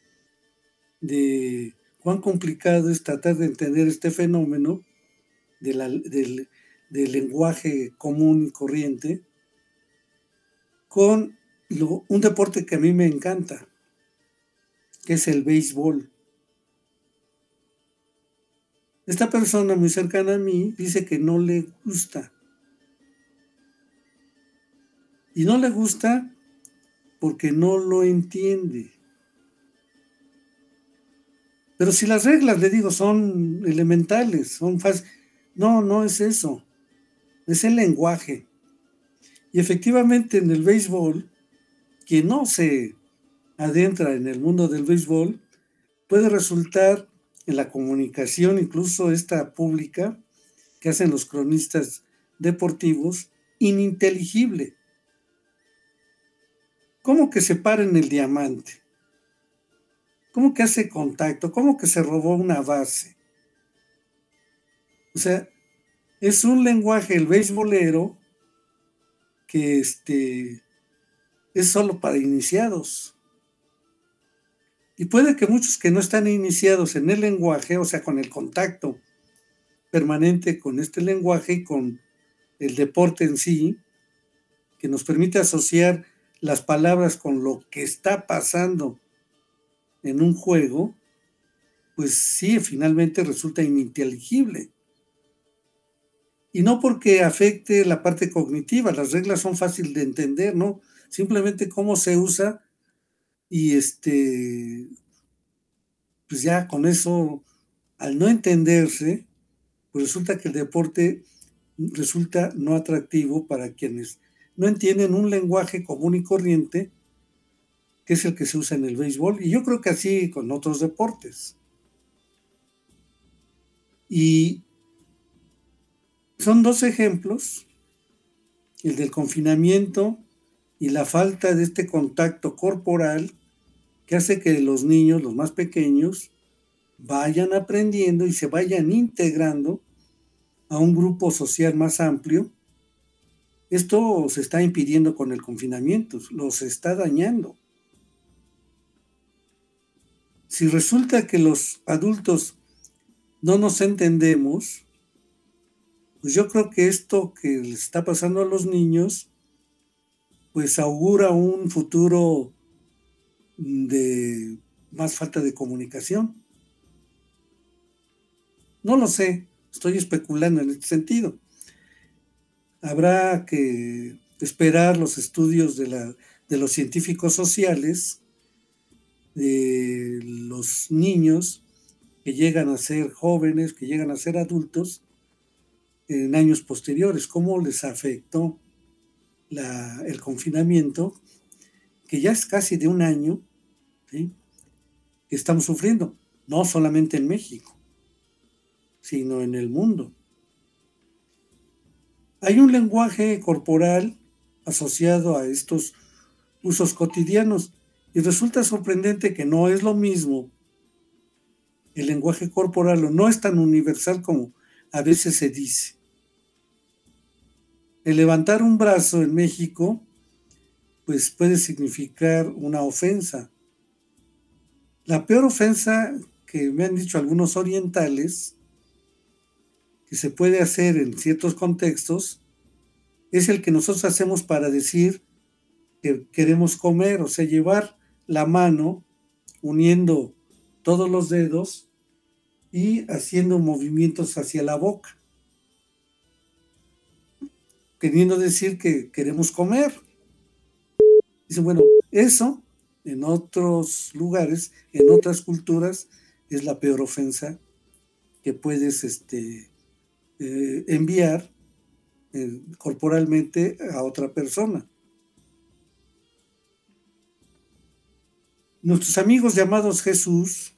S7: de cuán complicado es tratar de entender este fenómeno de la, del, del lenguaje común y corriente con lo, un deporte que a mí me encanta, que es el béisbol. Esta persona muy cercana a mí dice que no le gusta. Y no le gusta porque no lo entiende. Pero si las reglas, le digo, son elementales, son fáciles. No, no es eso. Es el lenguaje. Y efectivamente en el béisbol, quien no se adentra en el mundo del béisbol, puede resultar en la comunicación, incluso esta pública, que hacen los cronistas deportivos, ininteligible. ¿Cómo que separen el diamante? ¿Cómo que hace contacto? ¿Cómo que se robó una base? O sea, es un lenguaje, el beisbolero, que este, es solo para iniciados. Y puede que muchos que no están iniciados en el lenguaje, o sea, con el contacto permanente con este lenguaje y con el deporte en sí, que nos permite asociar las palabras con lo que está pasando en un juego, pues sí, finalmente resulta ininteligible. Y no porque afecte la parte cognitiva, las reglas son fáciles de entender, ¿no? Simplemente cómo se usa y este, pues ya con eso, al no entenderse, pues resulta que el deporte resulta no atractivo para quienes no entienden un lenguaje común y corriente, que es el que se usa en el béisbol, y yo creo que así con otros deportes. Y son dos ejemplos, el del confinamiento y la falta de este contacto corporal que hace que los niños, los más pequeños, vayan aprendiendo y se vayan integrando a un grupo social más amplio. Esto se está impidiendo con el confinamiento, los está dañando. Si resulta que los adultos no nos entendemos, pues yo creo que esto que les está pasando a los niños, pues augura un futuro de más falta de comunicación. No lo sé, estoy especulando en este sentido. Habrá que esperar los estudios de, la, de los científicos sociales, de los niños que llegan a ser jóvenes, que llegan a ser adultos en años posteriores, cómo les afectó la, el confinamiento, que ya es casi de un año, ¿sí?, que estamos sufriendo, no solamente en México, sino en el mundo. Hay un lenguaje corporal asociado a estos usos cotidianos y resulta sorprendente que no es lo mismo el lenguaje corporal, o no es tan universal como a veces se dice. El levantar un brazo en México pues puede significar una ofensa. La peor ofensa que me han dicho algunos orientales que se puede hacer en ciertos contextos es el que nosotros hacemos para decir que queremos comer, o sea, llevar la mano uniendo todos los dedos y haciendo movimientos hacia la boca, queriendo decir que queremos comer. Dice, bueno, eso en otros lugares, en otras culturas, es la peor ofensa que puedes este, eh, enviar eh, corporalmente a otra persona. Nuestros amigos llamados Jesús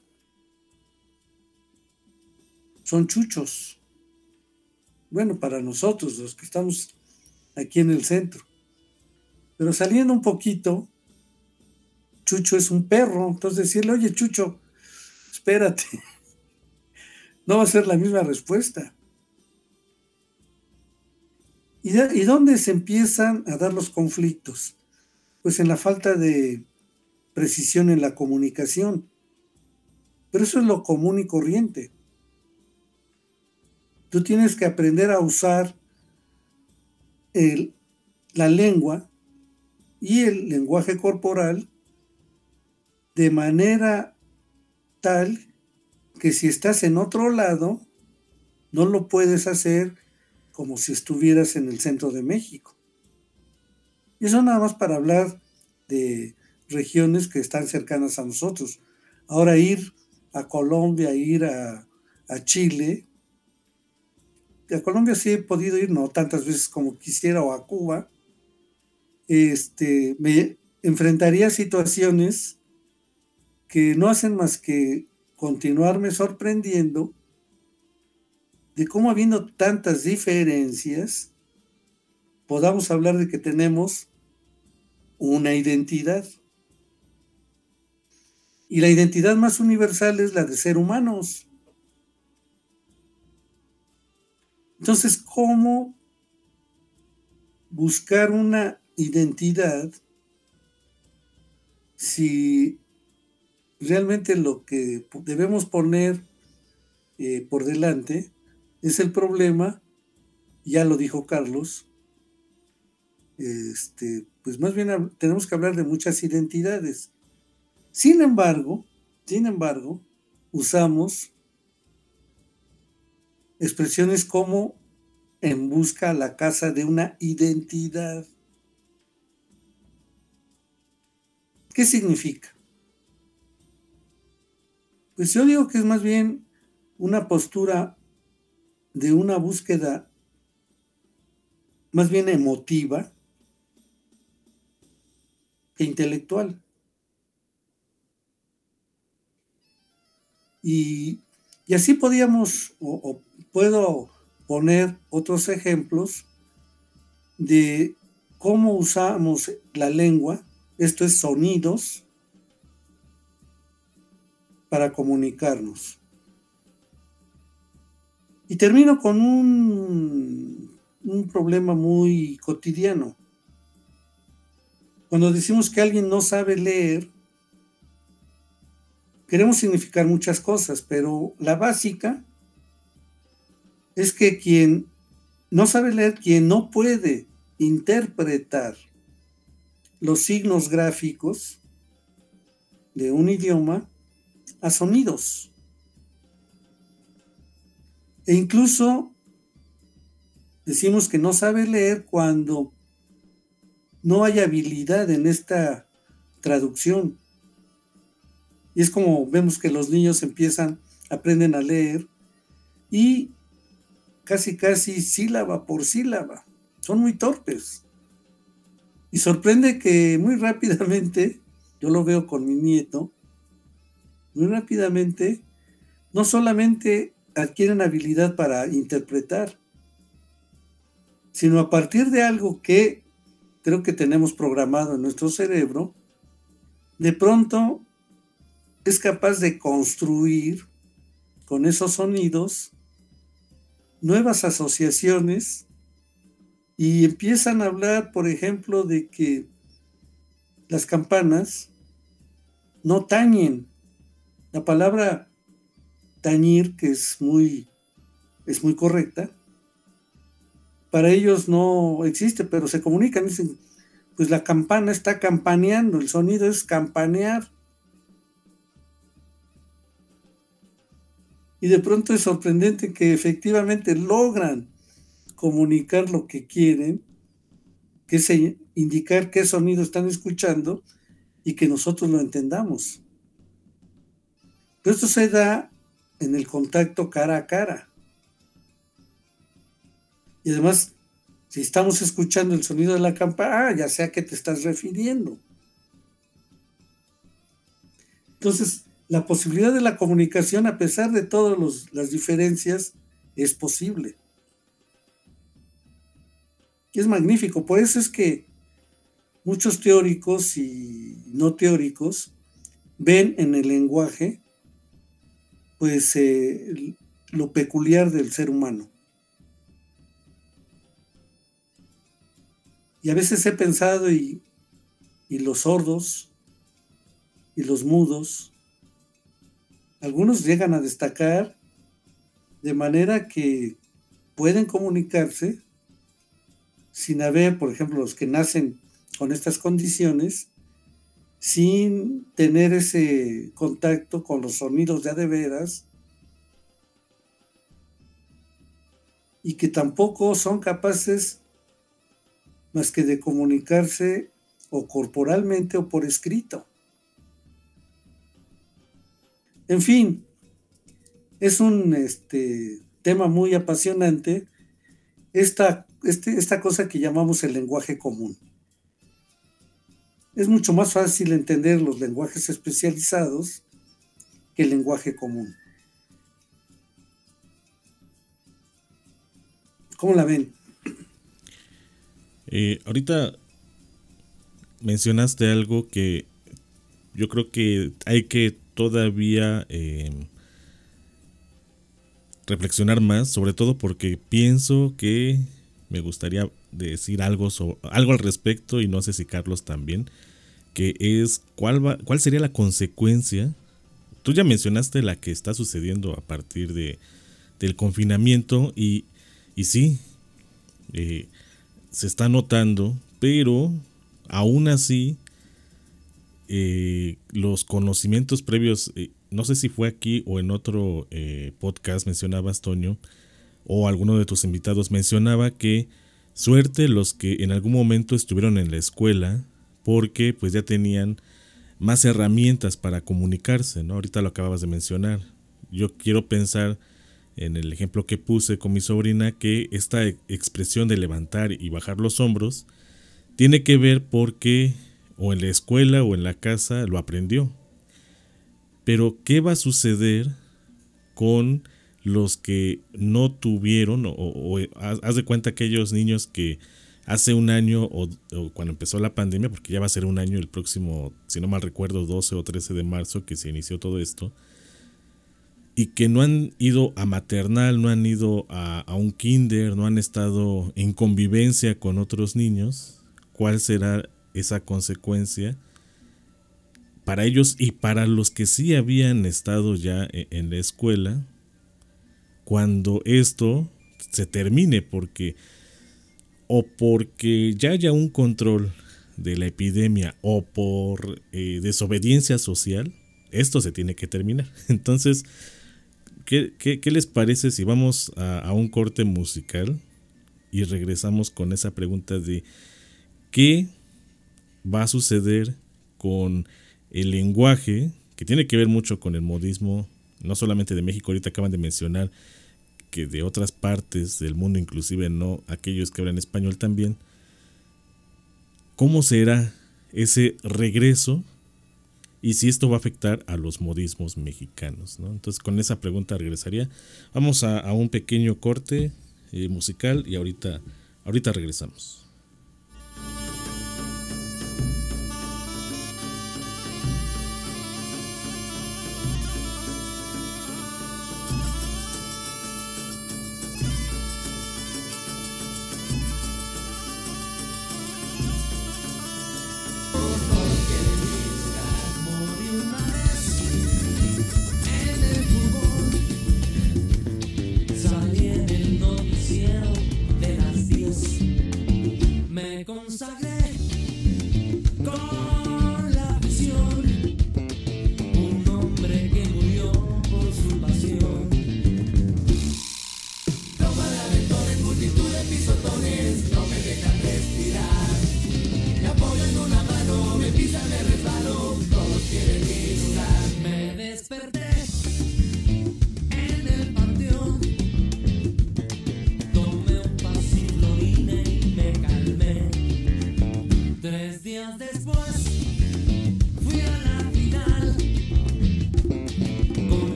S7: son chuchos. Bueno, para nosotros, los que estamos aquí en el centro. Pero saliendo un poquito, Chucho es un perro. Entonces decirle, oye, Chucho, espérate. No va a ser la misma respuesta. ¿Y, de, ¿Y dónde se empiezan a dar los conflictos? Pues en la falta de precisión en la comunicación. Pero eso es lo común y corriente. Tú tienes que aprender a usar el, la lengua y el lenguaje corporal de manera tal que si estás en otro lado, no lo puedes hacer como si estuvieras en el centro de México. Y eso nada más para hablar de regiones que están cercanas a nosotros. Ahora ir a Colombia, ir a, a Chile. A Colombia sí he podido ir, no tantas veces como quisiera, o a Cuba. Este, me enfrentaría a situaciones que no hacen más que continuarme sorprendiendo de cómo, habiendo tantas diferencias, podamos hablar de que tenemos una identidad. Y la identidad más universal es la de ser humanos. Entonces, ¿cómo buscar una identidad si realmente lo que debemos poner eh, por delante es el problema? Ya lo dijo Carlos, este, pues más bien tenemos que hablar de muchas identidades. Sin embargo, sin embargo, usamos expresiones como en busca a la casa de una identidad. ¿Qué significa? Pues yo digo que es más bien una postura de una búsqueda más bien emotiva que intelectual. Y, y así podíamos, o, o puedo poner otros ejemplos de cómo usamos la lengua, esto es sonidos, para comunicarnos. Y termino con un, un problema muy cotidiano. Cuando decimos que alguien no sabe leer, queremos significar muchas cosas, pero la básica es que quien no sabe leer, quien no puede interpretar los signos gráficos de un idioma a sonidos. E incluso decimos que no sabe leer cuando no hay habilidad en esta traducción. Y es como vemos que los niños empiezan, aprenden a leer y casi casi sílaba por sílaba. Son muy torpes. Y sorprende que muy rápidamente, yo lo veo con mi nieto, muy rápidamente, no solamente adquieren habilidad para interpretar, sino a partir de algo que creo que tenemos programado en nuestro cerebro, de pronto es capaz de construir con esos sonidos nuevas asociaciones y empiezan a hablar, por ejemplo, de que las campanas no tañen. La palabra tañir, que es muy, es muy correcta, para ellos no existe, pero se comunican, dicen, pues la campana está campaneando, el sonido es campanear. Y de pronto es sorprendente que efectivamente logran comunicar lo que quieren, que es indicar qué sonido están escuchando y que nosotros lo entendamos. Pero esto se da en el contacto cara a cara. Y además, si estamos escuchando el sonido de la campana, ah, ya sé a qué te estás refiriendo. Entonces, la posibilidad de la comunicación, a pesar de todas las diferencias, es posible. Y es magnífico. Por eso es que muchos teóricos y no teóricos ven en el lenguaje pues eh, lo peculiar del ser humano. Y a veces he pensado y, y los sordos y los mudos, algunos llegan a destacar de manera que pueden comunicarse sin haber, por ejemplo, los que nacen con estas condiciones, sin tener ese contacto con los sonidos de a de veras, y que tampoco son capaces más que de comunicarse o corporalmente o por escrito. En fin, es un este, tema muy apasionante, esta, este, esta cosa que llamamos el lenguaje común. Es mucho más fácil entender los lenguajes especializados que el lenguaje común. ¿Cómo la ven?
S5: Eh, ahorita mencionaste algo que yo creo que hay que todavía eh, reflexionar más, sobre todo porque pienso que me gustaría decir algo, sobre, algo al respecto, y no sé si Carlos también, que es cuál, va, cuál sería la consecuencia. Tú ya mencionaste la que está sucediendo a partir de, del confinamiento y, y sí, eh, se está notando, pero aún así eh, los conocimientos previos, eh, no sé si fue aquí o en otro eh, podcast mencionabas, Toño, o alguno de tus invitados mencionaba que suerte los que en algún momento estuvieron en la escuela, porque pues ya tenían más herramientas para comunicarse, ¿no? Ahorita lo acababas de mencionar. Yo quiero pensar en el ejemplo que puse con mi sobrina, que esta expresión de levantar y bajar los hombros tiene que ver porque o en la escuela o en la casa lo aprendió. Pero ¿qué va a suceder con los que no tuvieron, o, o, o haz de cuenta aquellos niños que hace un año o, o cuando empezó la pandemia, porque ya va a ser un año el próximo, si no mal recuerdo, doce o trece de marzo que se inició todo esto, y que no han ido a maternal, no han ido a, a un kinder, no han estado en convivencia con otros niños? ¿Cuál será esa consecuencia para ellos y para los que sí habían estado ya en, en la escuela cuando esto se termine? Porque o porque ya haya un control de la epidemia o por eh, desobediencia social, esto se tiene que terminar. Entonces, ¿qué, qué, qué les parece si vamos a, a un corte musical y regresamos con esa pregunta de qué va a suceder con el lenguaje, que tiene que ver mucho con el modismo, no solamente de México? Ahorita acaban de mencionar que de otras partes del mundo, inclusive no aquellos que hablan español también. ¿Cómo será ese regreso y si esto va a afectar a los modismos mexicanos, ¿no? Entonces, con esa pregunta regresaría. Vamos a, a un pequeño corte eh, musical y ahorita, ahorita regresamos.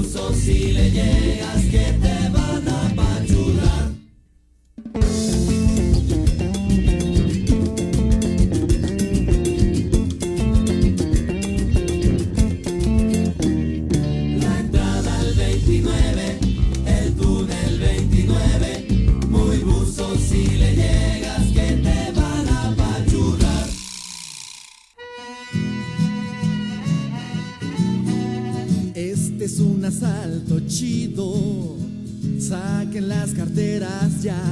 S8: buzo si le llegas que te van a apachurrar. La entrada al veintinueve, el túnel veintinueve, muy buzo si le llegas que te van a apachurrar.
S9: Este es un asalto chido, saquen las carteras ya,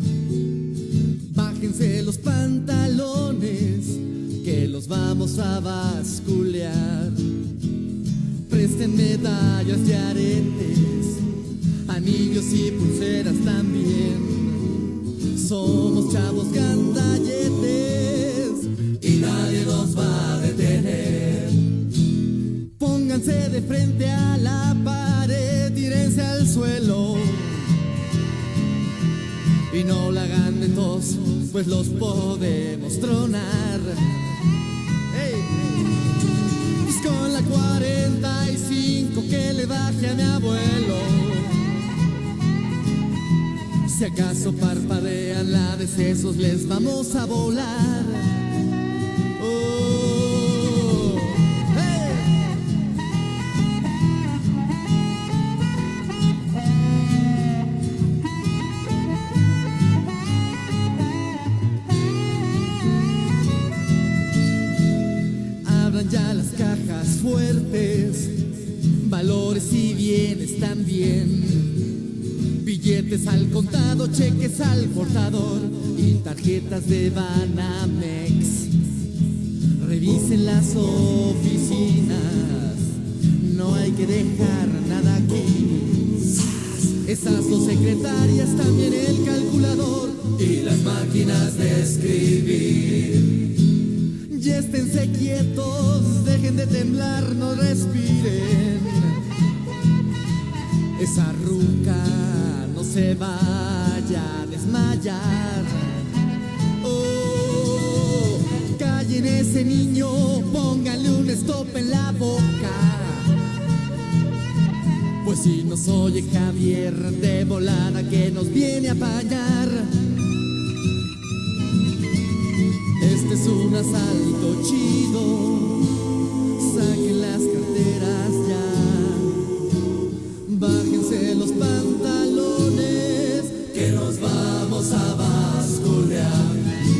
S9: bájense los pantalones, que los vamos a basculear. Presten medallas y aretes, anillos y pulseras también. Somos chavos gandalletes y nadie nos va a detener. Pónganse de frente a la pared, tírense al suelo y no la hagan de tos, pues los podemos tronar. Hey. Pues con la cuarenta y cinco que le baje a mi abuelo, si acaso parpadean la de sesos les vamos a volar. Oh, hey. Abran ya las cajas fuertes, valores y bienes también. Billetes al contado, cheques al portador y tarjetas de Banamex. Revisen las oficinas, no hay que dejar nada aquí. Esas dos secretarias, también el calculador
S8: y las máquinas de escribir.
S9: Ya esténse quietos, dejen de temblar, no respiren. Esa ruca no se vaya a desmayar. Oh, callen ese niño, pónganle un stop en la boca. Pues si nos oye Javier de volada que nos viene a apañar. Este es un asalto chido, saquen las carteras ya, bájense los pantalones,
S8: que nos vamos a basculear.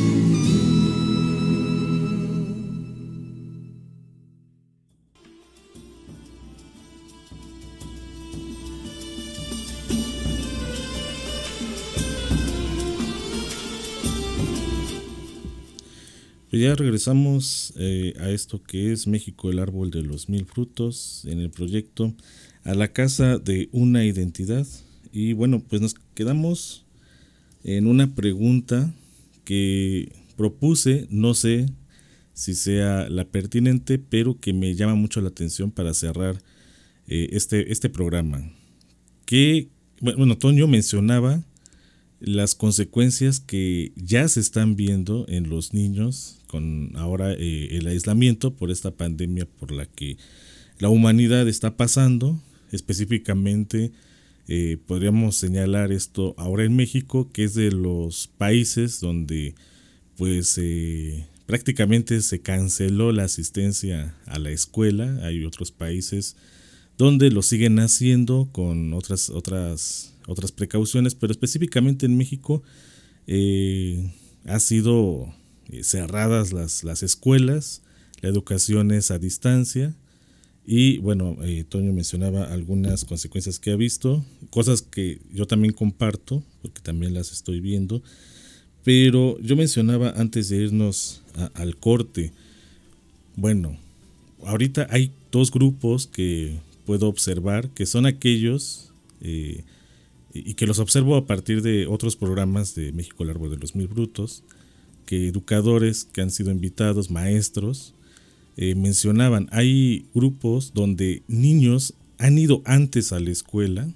S5: Ya regresamos eh, a esto que es México, el árbol de los mil frutos, en el proyecto A la casa de una identidad. Y bueno, pues nos quedamos en una pregunta que propuse, no sé si sea la pertinente, pero que me llama mucho la atención para cerrar eh, este, este programa. Que, bueno, Toño mencionaba las consecuencias que ya se están viendo en los niños con ahora eh, el aislamiento por esta pandemia por la que la humanidad está pasando. Específicamente eh, podríamos señalar esto ahora en México, que es de los países donde pues eh, prácticamente se canceló la asistencia a la escuela. Hay otros países donde lo siguen haciendo con otras otras otras precauciones, pero específicamente en México eh, ha sido eh, cerradas las, las escuelas, la educación es a distancia y bueno, eh, Toño mencionaba algunas consecuencias que ha visto, cosas que yo también comparto porque también las estoy viendo, pero yo mencionaba antes de irnos a, al corte, bueno, ahorita hay dos grupos que puedo observar que son aquellos eh, y que los observo a partir de otros programas de México, el árbol de los mil frutos, que educadores que han sido invitados, maestros, eh, mencionaban, hay grupos donde niños han ido antes a la escuela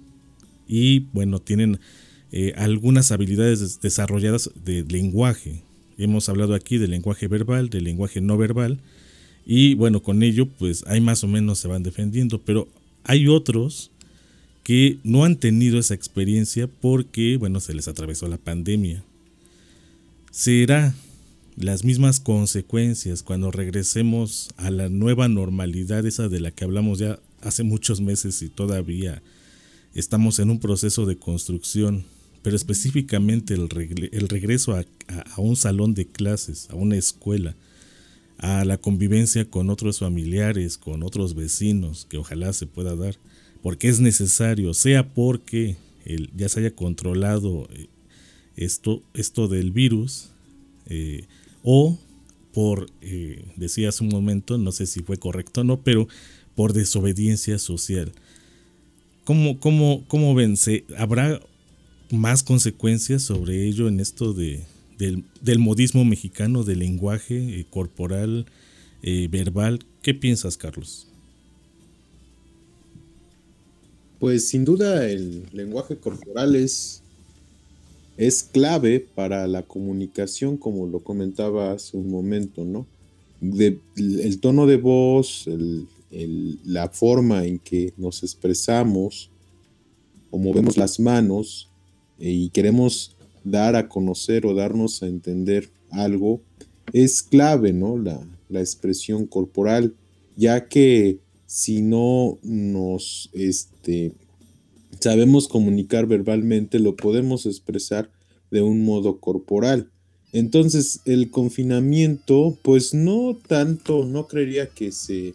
S5: y bueno, tienen eh, algunas habilidades desarrolladas de lenguaje. Hemos hablado aquí del lenguaje verbal, del lenguaje no verbal y bueno, con ello pues ahí más o menos se van defendiendo, pero Hay otros que no han tenido esa experiencia porque, bueno, se les atravesó la pandemia. Será las mismas consecuencias cuando regresemos a la nueva normalidad, esa de la que hablamos ya hace muchos meses y todavía estamos en un proceso de construcción, pero específicamente el, regre- el regreso a, a, a un salón de clases, a una escuela, a la convivencia con otros familiares, con otros vecinos, que ojalá se pueda dar, porque es necesario, sea porque el, ya se haya controlado esto, esto del virus, eh, o por, eh, decía hace un momento, no sé si fue correcto o no, pero por desobediencia social. ¿Cómo, cómo, cómo ven? ¿Se, ¿Habrá más consecuencias sobre ello en esto de, del, del modismo mexicano, del lenguaje eh, corporal, eh, verbal? ¿Qué piensas, Carlos?
S6: Pues sin duda el lenguaje corporal es, es clave para la comunicación, como lo comentaba hace un momento, ¿no? De, el tono de voz, el, el, la forma en que nos expresamos o movemos las manos eh, y queremos dar a conocer o darnos a entender algo, es clave, ¿no? La, la expresión corporal, ya que si no nos este, sabemos comunicar verbalmente, lo podemos expresar de un modo corporal. Entonces, el confinamiento, pues no tanto, no creería que se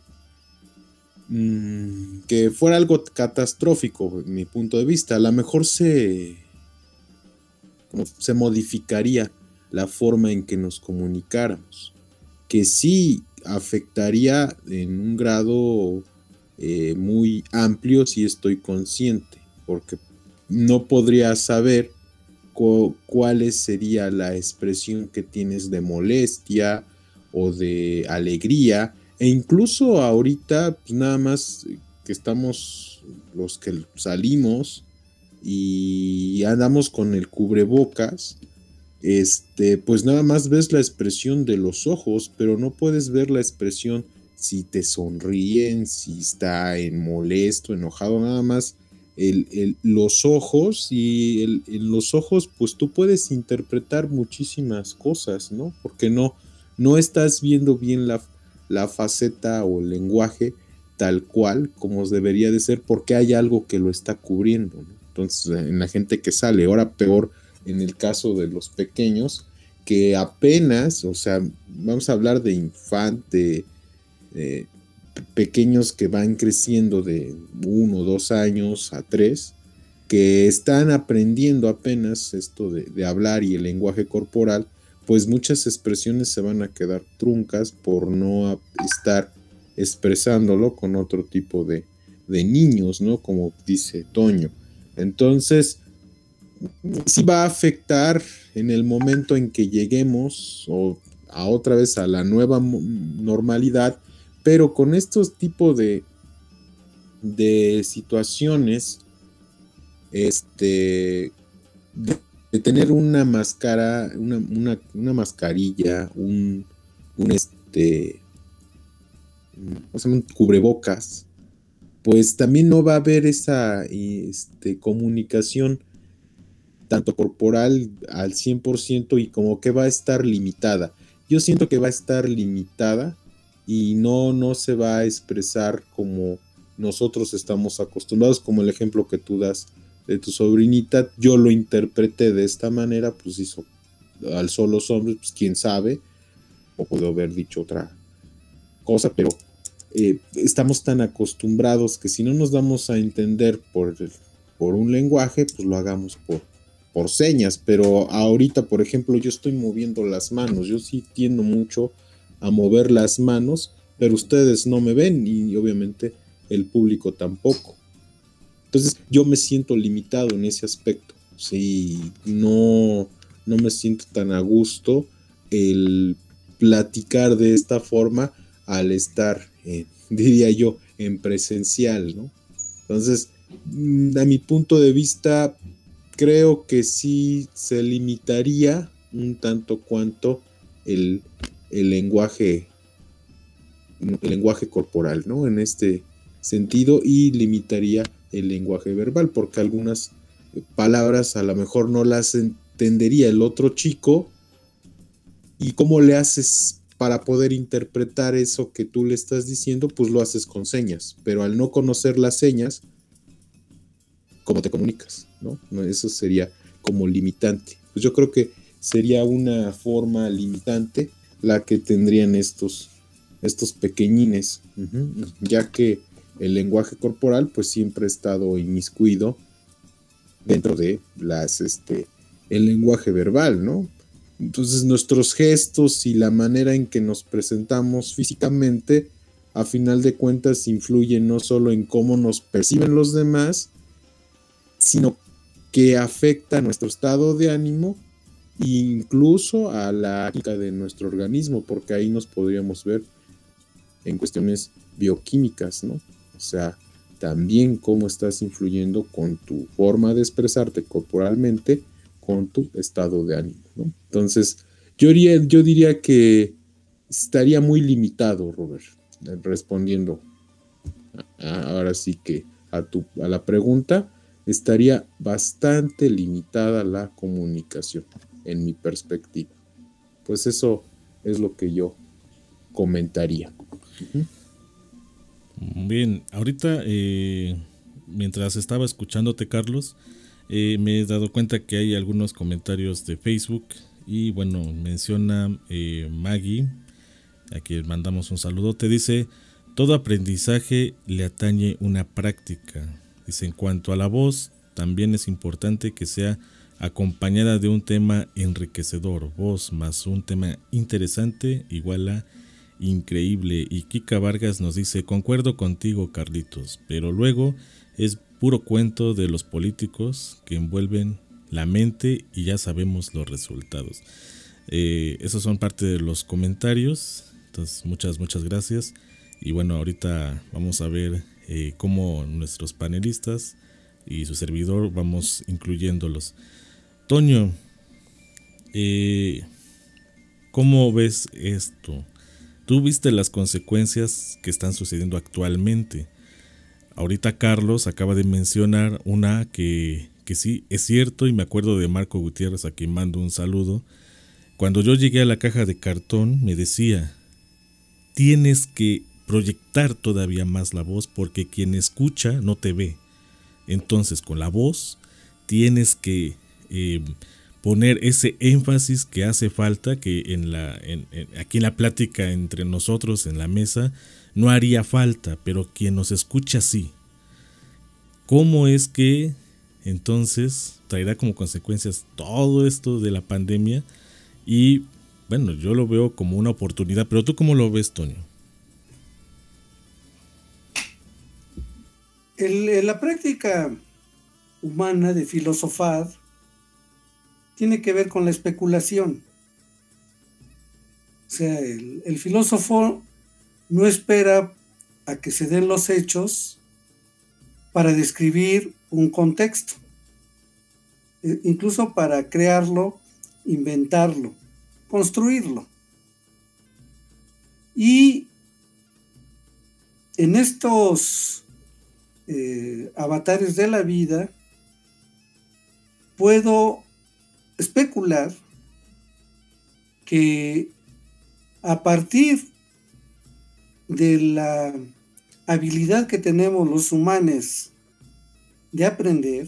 S6: mmm, que fuera algo catastrófico, en mi punto de vista. A lo mejor se, se modificaría la forma en que nos comunicáramos, que sí afectaría en un grado eh, muy amplio, si estoy consciente, porque no podría saber cu- cuál sería la expresión que tienes de molestia o de alegría, e incluso ahorita pues nada más que estamos los que salimos y andamos con el cubrebocas, este, pues nada más ves la expresión de los ojos, pero no puedes ver la expresión si te sonríen, si está en molesto, enojado, nada más el, el, los ojos, y el, en los ojos pues tú puedes interpretar muchísimas cosas, ¿no? Porque no, no estás viendo bien la, la faceta o el lenguaje tal cual como debería de ser, porque hay algo que lo está cubriendo, ¿no? Entonces, en la gente que sale, ahora peor en el caso de los pequeños, que apenas, o sea, vamos a hablar de infante, eh, pequeños que van creciendo de uno, dos años a tres, que están aprendiendo apenas esto de, de hablar y el lenguaje corporal, pues muchas expresiones se van a quedar truncas por no estar expresándolo con otro tipo de, de niños, ¿no? Como dice Toño. Entonces, sí va a afectar en el momento en que lleguemos o a otra vez a la nueva normalidad, pero con estos tipos de, de situaciones, este, de, de tener una máscara, una, una, una mascarilla, un, un este, un cubrebocas, pues también no va a haber esa este, comunicación tanto corporal al cien por ciento, y como que va a estar limitada. Yo siento que va a estar limitada y no, no se va a expresar como nosotros estamos acostumbrados, como el ejemplo que tú das de tu sobrinita. Yo lo interpreté de esta manera, pues hizo, alzó los hombros, pues quién sabe, o puedo haber dicho otra cosa, pero eh, estamos tan acostumbrados que si no nos damos a entender por, por un lenguaje, pues lo hagamos por por señas. Pero ahorita, por ejemplo, yo estoy moviendo las manos, yo sí tiendo mucho a mover las manos, pero ustedes no me ven y obviamente el público tampoco. Entonces yo me siento limitado en ese aspecto. Sí, no, no me siento tan a gusto el platicar de esta forma al estar, eh, diría yo, en presencial, ¿no? Entonces, a mi punto de vista, creo que sí se limitaría un tanto cuanto el, el lenguaje el lenguaje corporal, ¿no? En este sentido y limitaría el lenguaje verbal, porque algunas palabras a lo mejor no las entendería el otro chico. ¿Y cómo le haces para poder interpretar eso que tú le estás diciendo? Pues lo haces con señas, pero al no conocer las señas, ¿cómo te comunicas? ¿No? Eso sería como limitante. Pues yo creo que sería una forma limitante la que tendrían estos, estos pequeñines, uh-huh, ya que el lenguaje corporal pues siempre ha estado inmiscuido dentro de las, este, el lenguaje verbal, ¿no? Entonces nuestros gestos y la manera en que nos presentamos físicamente, a final de cuentas, influyen no solo en cómo nos perciben los demás, sino que afecta nuestro estado de ánimo e incluso a la química de nuestro organismo, porque ahí nos podríamos ver en cuestiones bioquímicas, ¿no? O sea, también cómo estás influyendo con tu forma de expresarte corporalmente, con tu estado de ánimo, ¿no? Entonces, yo diría, yo diría que estaría muy limitado, Robert, respondiendo a, ahora sí que a, tu, a la pregunta, estaría bastante limitada la comunicación, en mi perspectiva. Pues eso es lo que yo comentaría. Uh-huh.
S5: Bien, ahorita, eh, mientras estaba escuchándote, Carlos, Eh, me he dado cuenta que hay algunos comentarios de Facebook y bueno, menciona eh, Maggie, a quien mandamos un saludo, te dice: todo aprendizaje le atañe una práctica. Dice, en cuanto a la voz, también es importante que sea acompañada de un tema enriquecedor. Voz más un tema interesante igual a increíble. Y Kika Vargas nos dice: concuerdo contigo, Carlitos, pero luego es puro cuento de los políticos que envuelven la mente y ya sabemos los resultados. Eh, esos son parte de los comentarios. Entonces, muchas, muchas gracias. Y bueno, ahorita vamos a ver eh, cómo nuestros panelistas y su servidor vamos incluyéndolos. Toño, eh, ¿cómo ves esto? Tú viste las consecuencias que están sucediendo actualmente. Ahorita Carlos acaba de mencionar una que, que sí es cierto, y me acuerdo de Marco Gutiérrez, a quien mando un saludo. Cuando yo llegué a la caja de cartón me decía: tienes que proyectar todavía más la voz porque quien escucha no te ve. Entonces con la voz tienes que eh, poner ese énfasis que hace falta, que en la, en, en, aquí en la plática entre nosotros en la mesa no haría falta, pero quien nos escucha sí. ¿Cómo es que entonces traerá como consecuencias todo esto de la pandemia? Y bueno, yo lo veo como una oportunidad, pero ¿tú cómo lo ves, Toño?
S7: El, la práctica humana de filosofar tiene que ver con la especulación. O sea, el, el filósofo no espera a que se den los hechos para describir un contexto, incluso para crearlo, inventarlo, construirlo. Y en estos eh, avatares de la vida puedo especular que a partir de la habilidad que tenemos los humanos de aprender,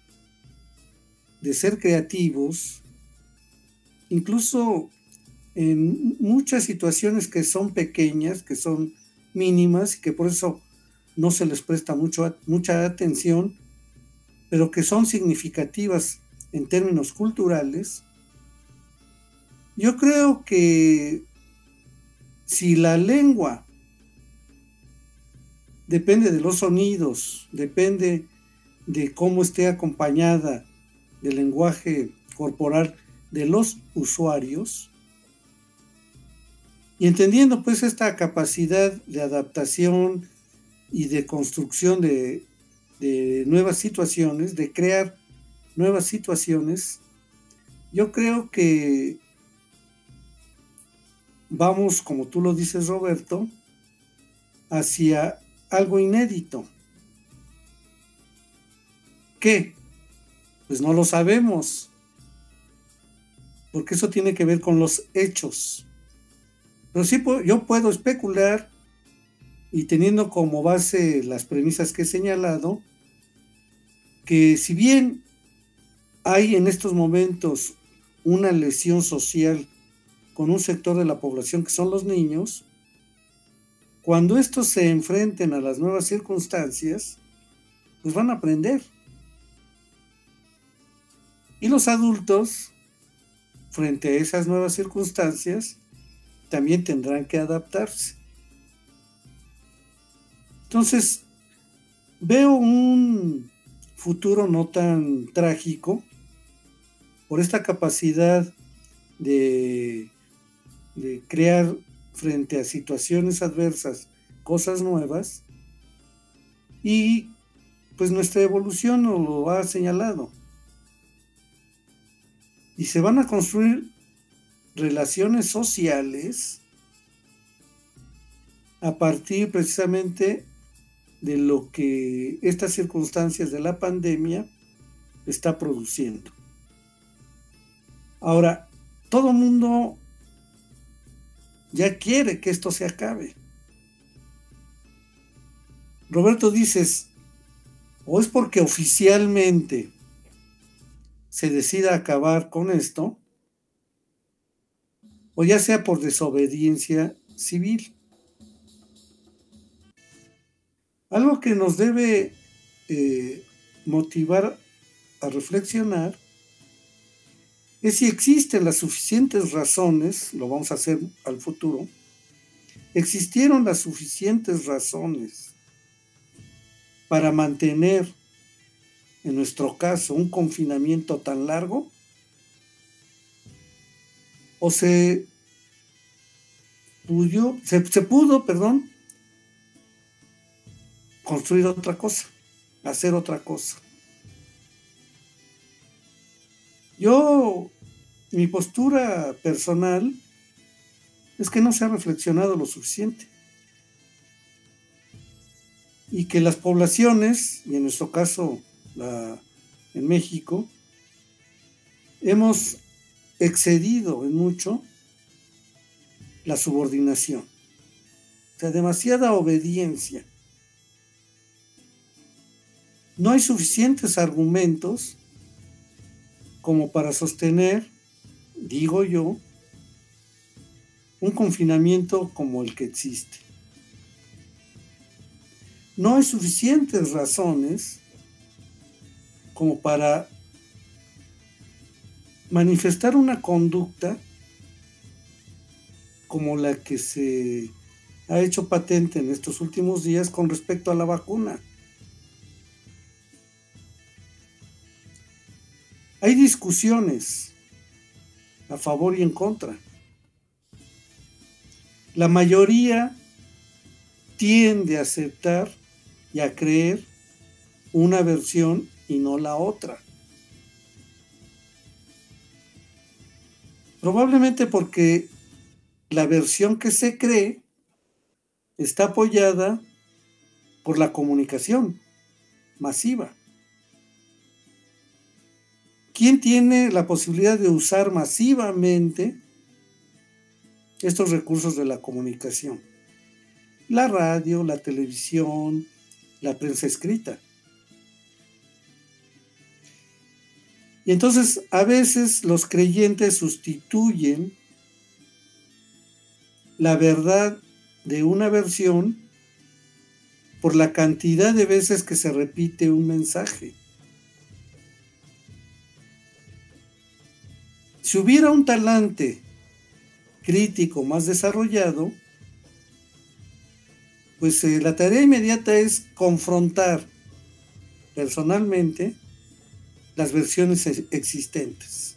S7: de ser creativos, incluso en muchas situaciones que son pequeñas, que son mínimas y que por eso no se les presta mucho, mucha atención, pero que son significativas en términos culturales. Yo creo que si la lengua depende de los sonidos, depende de cómo esté acompañada del lenguaje corporal de los usuarios, y entendiendo pues esta capacidad de adaptación y de construcción de, de nuevas situaciones, de crear nuevas situaciones, yo creo que vamos, como tú lo dices, Roberto, hacia algo inédito. ¿Qué? Pues no lo sabemos, porque eso tiene que ver con los hechos. Pero sí yo puedo especular, y teniendo como base las premisas que he señalado, que si bien hay en estos momentos una lesión social con un sector de la población que son los niños, cuando estos se enfrenten a las nuevas circunstancias, pues van a aprender. Y los adultos, frente a esas nuevas circunstancias, también tendrán que adaptarse. Entonces, veo un futuro no tan trágico por esta capacidad de, de crear frente a situaciones adversas cosas nuevas, y pues nuestra evolución nos lo ha señalado. Y se van a construir relaciones sociales a partir precisamente de lo que estas circunstancias de la pandemia está produciendo. Ahora, todo el mundo ya quiere que esto se acabe. Roberto, dices, o es porque oficialmente se decida acabar con esto, o ya sea por desobediencia civil. Algo que nos debe eh, motivar a reflexionar es si existen las suficientes razones, lo vamos a hacer al futuro, existieron las suficientes razones para mantener, en nuestro caso, un confinamiento tan largo, o se pudo, se, se pudo, perdón, construir otra cosa, hacer otra cosa. Yo, mi postura personal es que no se ha reflexionado lo suficiente y que las poblaciones, y en nuestro caso la, en México, hemos excedido en mucho la subordinación, o sea, demasiada obediencia. No hay suficientes argumentos como para sostener, digo yo, un confinamiento como el que existe. No hay suficientes razones como para manifestar una conducta como la que se ha hecho patente en estos últimos días con respecto a la vacuna. Hay discusiones a favor y en contra. La mayoría tiende a aceptar y a creer una versión y no la otra. Probablemente porque la versión que se cree está apoyada por la comunicación masiva. ¿Quién tiene la posibilidad de usar masivamente estos recursos de la comunicación? La radio, la televisión, la prensa escrita. Y entonces a veces los creyentes sustituyen la verdad de una versión por la cantidad de veces que se repite un mensaje. Si hubiera un talante crítico más desarrollado, pues eh, la tarea inmediata es confrontar personalmente las versiones existentes.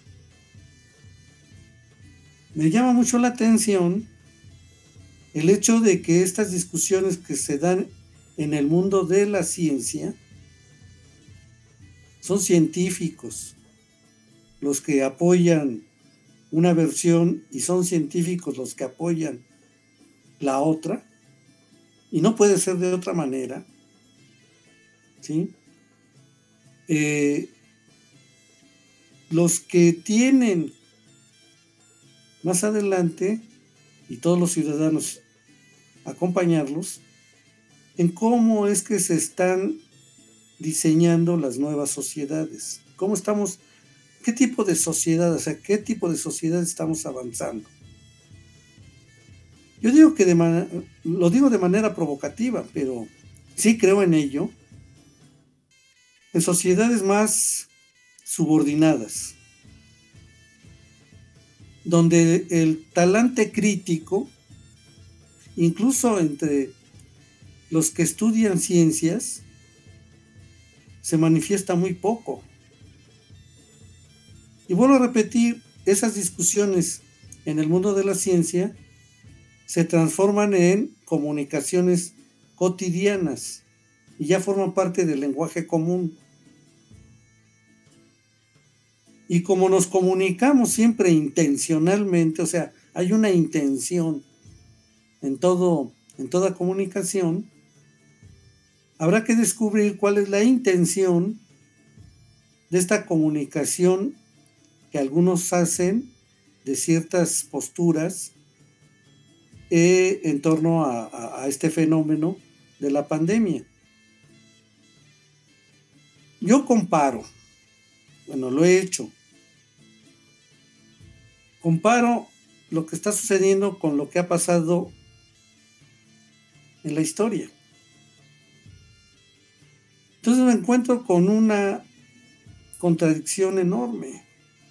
S7: Me llama mucho la atención el hecho de que estas discusiones que se dan en el mundo de la ciencia son científicos los que apoyan una versión y son científicos los que apoyan la otra, y no puede ser de otra manera, ¿sí? Eh, los que tienen más adelante, y todos los ciudadanos acompañarlos, en cómo es que se están diseñando las nuevas sociedades, cómo estamos, qué tipo de sociedad, o sea, qué tipo de sociedad estamos avanzando. Yo digo que de man- lo digo de manera provocativa, pero sí creo en ello, en sociedades más subordinadas, donde el talante crítico, incluso entre los que estudian ciencias, se manifiesta muy poco. Y vuelvo a repetir, esas discusiones en el mundo de la ciencia se transforman en comunicaciones cotidianas y ya forman parte del lenguaje común. Y como nos comunicamos siempre intencionalmente, o sea, hay una intención en todo, en toda comunicación, habrá que descubrir cuál es la intención de esta comunicación que algunos hacen de ciertas posturas eh, en torno a, a, a este fenómeno de la pandemia. Yo comparo, bueno, lo he hecho, comparo lo que está sucediendo con lo que ha pasado en la historia. Entonces me encuentro con una contradicción enorme.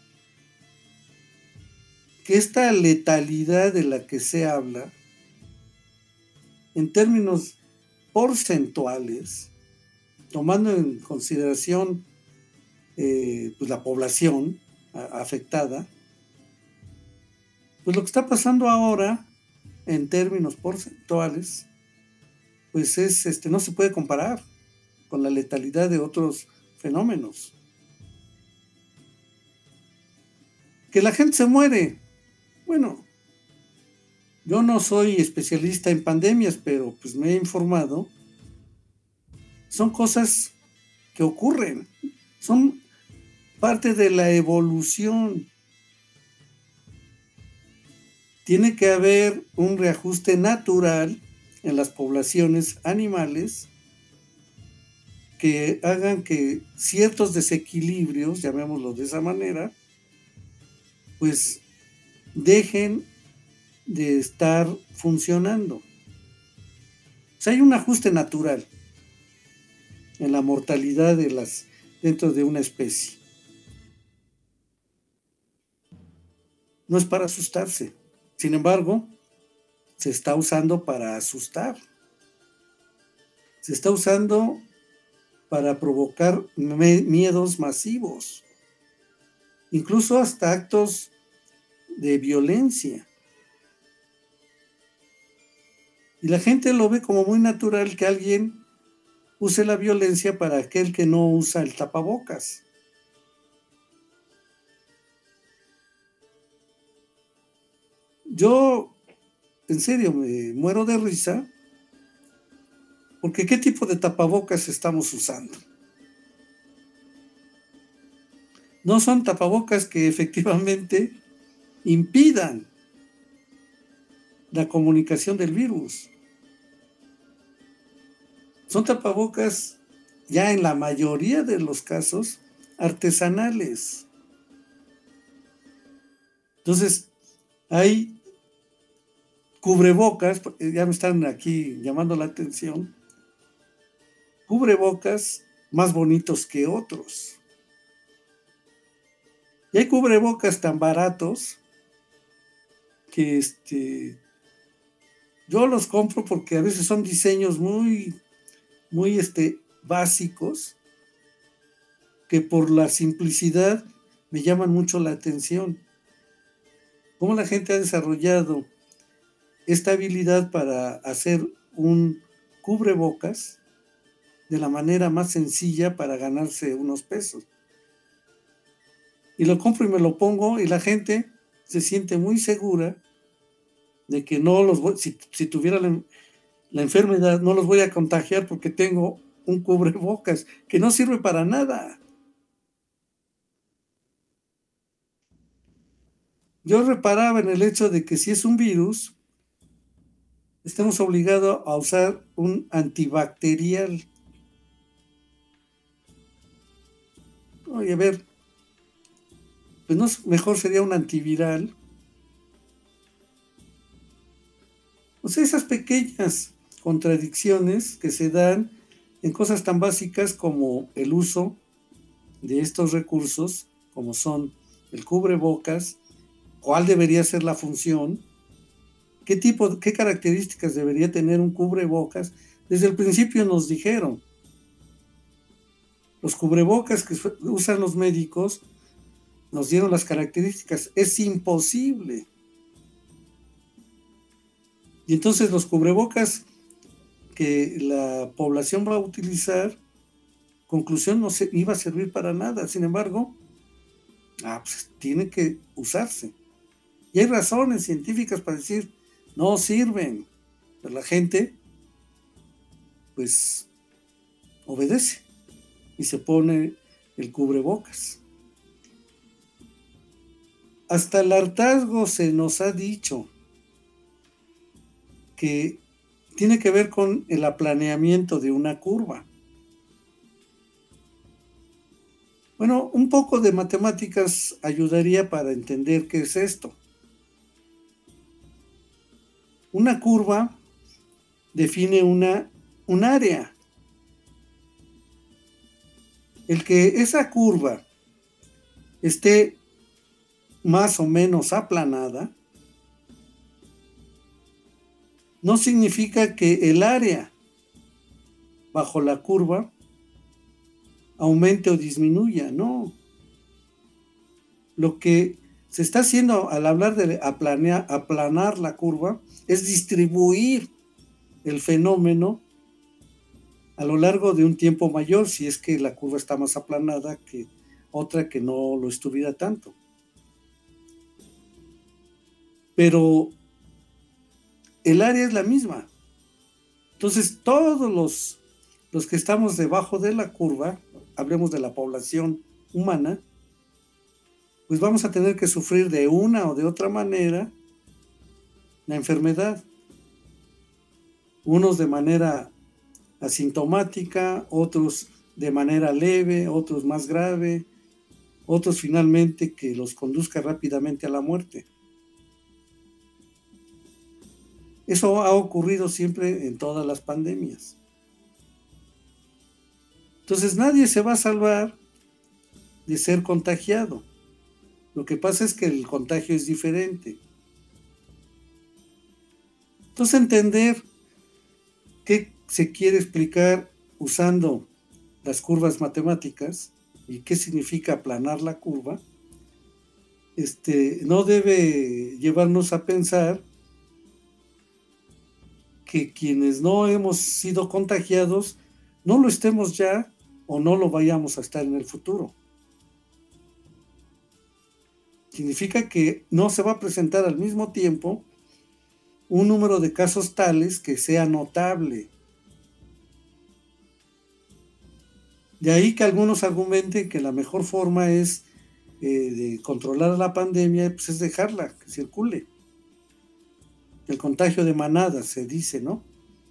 S7: Que esta letalidad de la que se habla, en términos porcentuales, tomando en consideración eh, pues la población a, afectada, pues lo que está pasando ahora, en términos porcentuales, pues es, este, no se puede comparar con la letalidad de otros fenómenos. Que la gente se muere. Bueno, yo no soy especialista en pandemias, pero pues me he informado. Son cosas que ocurren, son parte de la evolución. Tiene que haber un reajuste natural en las poblaciones animales que hagan que ciertos desequilibrios, llamémoslo de esa manera, pues dejen de estar funcionando. O sea, hay un ajuste natural en la mortalidad de las dentro de una especie. No es para asustarse. Sin embargo, se está usando para asustar. Se está usando para provocar me- miedos masivos. Incluso hasta actos de violencia. Y la gente lo ve como muy natural que alguien use la violencia para aquel que no usa el tapabocas. Yo, en serio, me muero de risa, porque ¿qué tipo de tapabocas estamos usando? No son tapabocas que efectivamente impidan la comunicación del virus. Son tapabocas, ya en la mayoría de los casos, artesanales. Entonces, hay cubrebocas, ya me están aquí llamando la atención, cubrebocas más bonitos que otros. Y hay cubrebocas tan baratos que este, yo los compro porque a veces son diseños muy, muy este, básicos, que por la simplicidad me llaman mucho la atención. Cómo la gente ha desarrollado esta habilidad para hacer un cubrebocas de la manera más sencilla para ganarse unos pesos. Y lo compro y me lo pongo y la gente se siente muy segura de que no los voy, si, si tuviera la, la enfermedad, no los voy a contagiar porque tengo un cubrebocas que no sirve para nada. Yo reparaba en el hecho de que si es un virus, estamos obligados a usar un antibacterial. Oye, a ver, pues no, mejor sería un antiviral. O sea, esas pequeñas contradicciones que se dan en cosas tan básicas como el uso de estos recursos, como son el cubrebocas, cuál debería ser la función, qué tipo, qué características debería tener un cubrebocas. Desde el principio nos dijeron, los cubrebocas que usan los médicos nos dieron las características, es imposible. Y entonces los cubrebocas que la población va a utilizar, conclusión, no se, iba a servir para nada. Sin embargo, ah, pues, tiene que usarse. Y hay razones científicas para decir, no sirven. Pero la gente, pues, obedece y se pone el cubrebocas. Hasta el hartazgo se nos ha dicho que tiene que ver con el aplaneamiento de una curva. Bueno, un poco de matemáticas ayudaría para entender qué es esto. Una curva define una, un área. El que esa curva esté más o menos aplanada no significa que el área bajo la curva aumente o disminuya, no. Lo que se está haciendo al hablar de aplanear, aplanar la curva es distribuir el fenómeno a lo largo de un tiempo mayor, si es que la curva está más aplanada que otra que no lo estuviera tanto. Pero el área es la misma. Entonces, todos los, los que estamos debajo de la curva, hablemos de la población humana, pues vamos a tener que sufrir de una o de otra manera la enfermedad. Unos de manera asintomática, otros de manera leve, otros más grave, otros finalmente que los conduzca rápidamente a la muerte. Eso ha ocurrido siempre en todas las pandemias. Entonces nadie se va a salvar de ser contagiado. Lo que pasa es que el contagio es diferente. Entonces entender qué se quiere explicar usando las curvas matemáticas y qué significa aplanar la curva, este, no debe llevarnos a pensar que quienes no hemos sido contagiados no lo estemos ya o no lo vayamos a estar en el futuro. Significa que no se va a presentar al mismo tiempo un número de casos tales que sea notable. De ahí que algunos argumenten que la mejor forma es eh, de controlar la pandemia, pues es dejarla que circule. El contagio de manada, se dice, ¿no?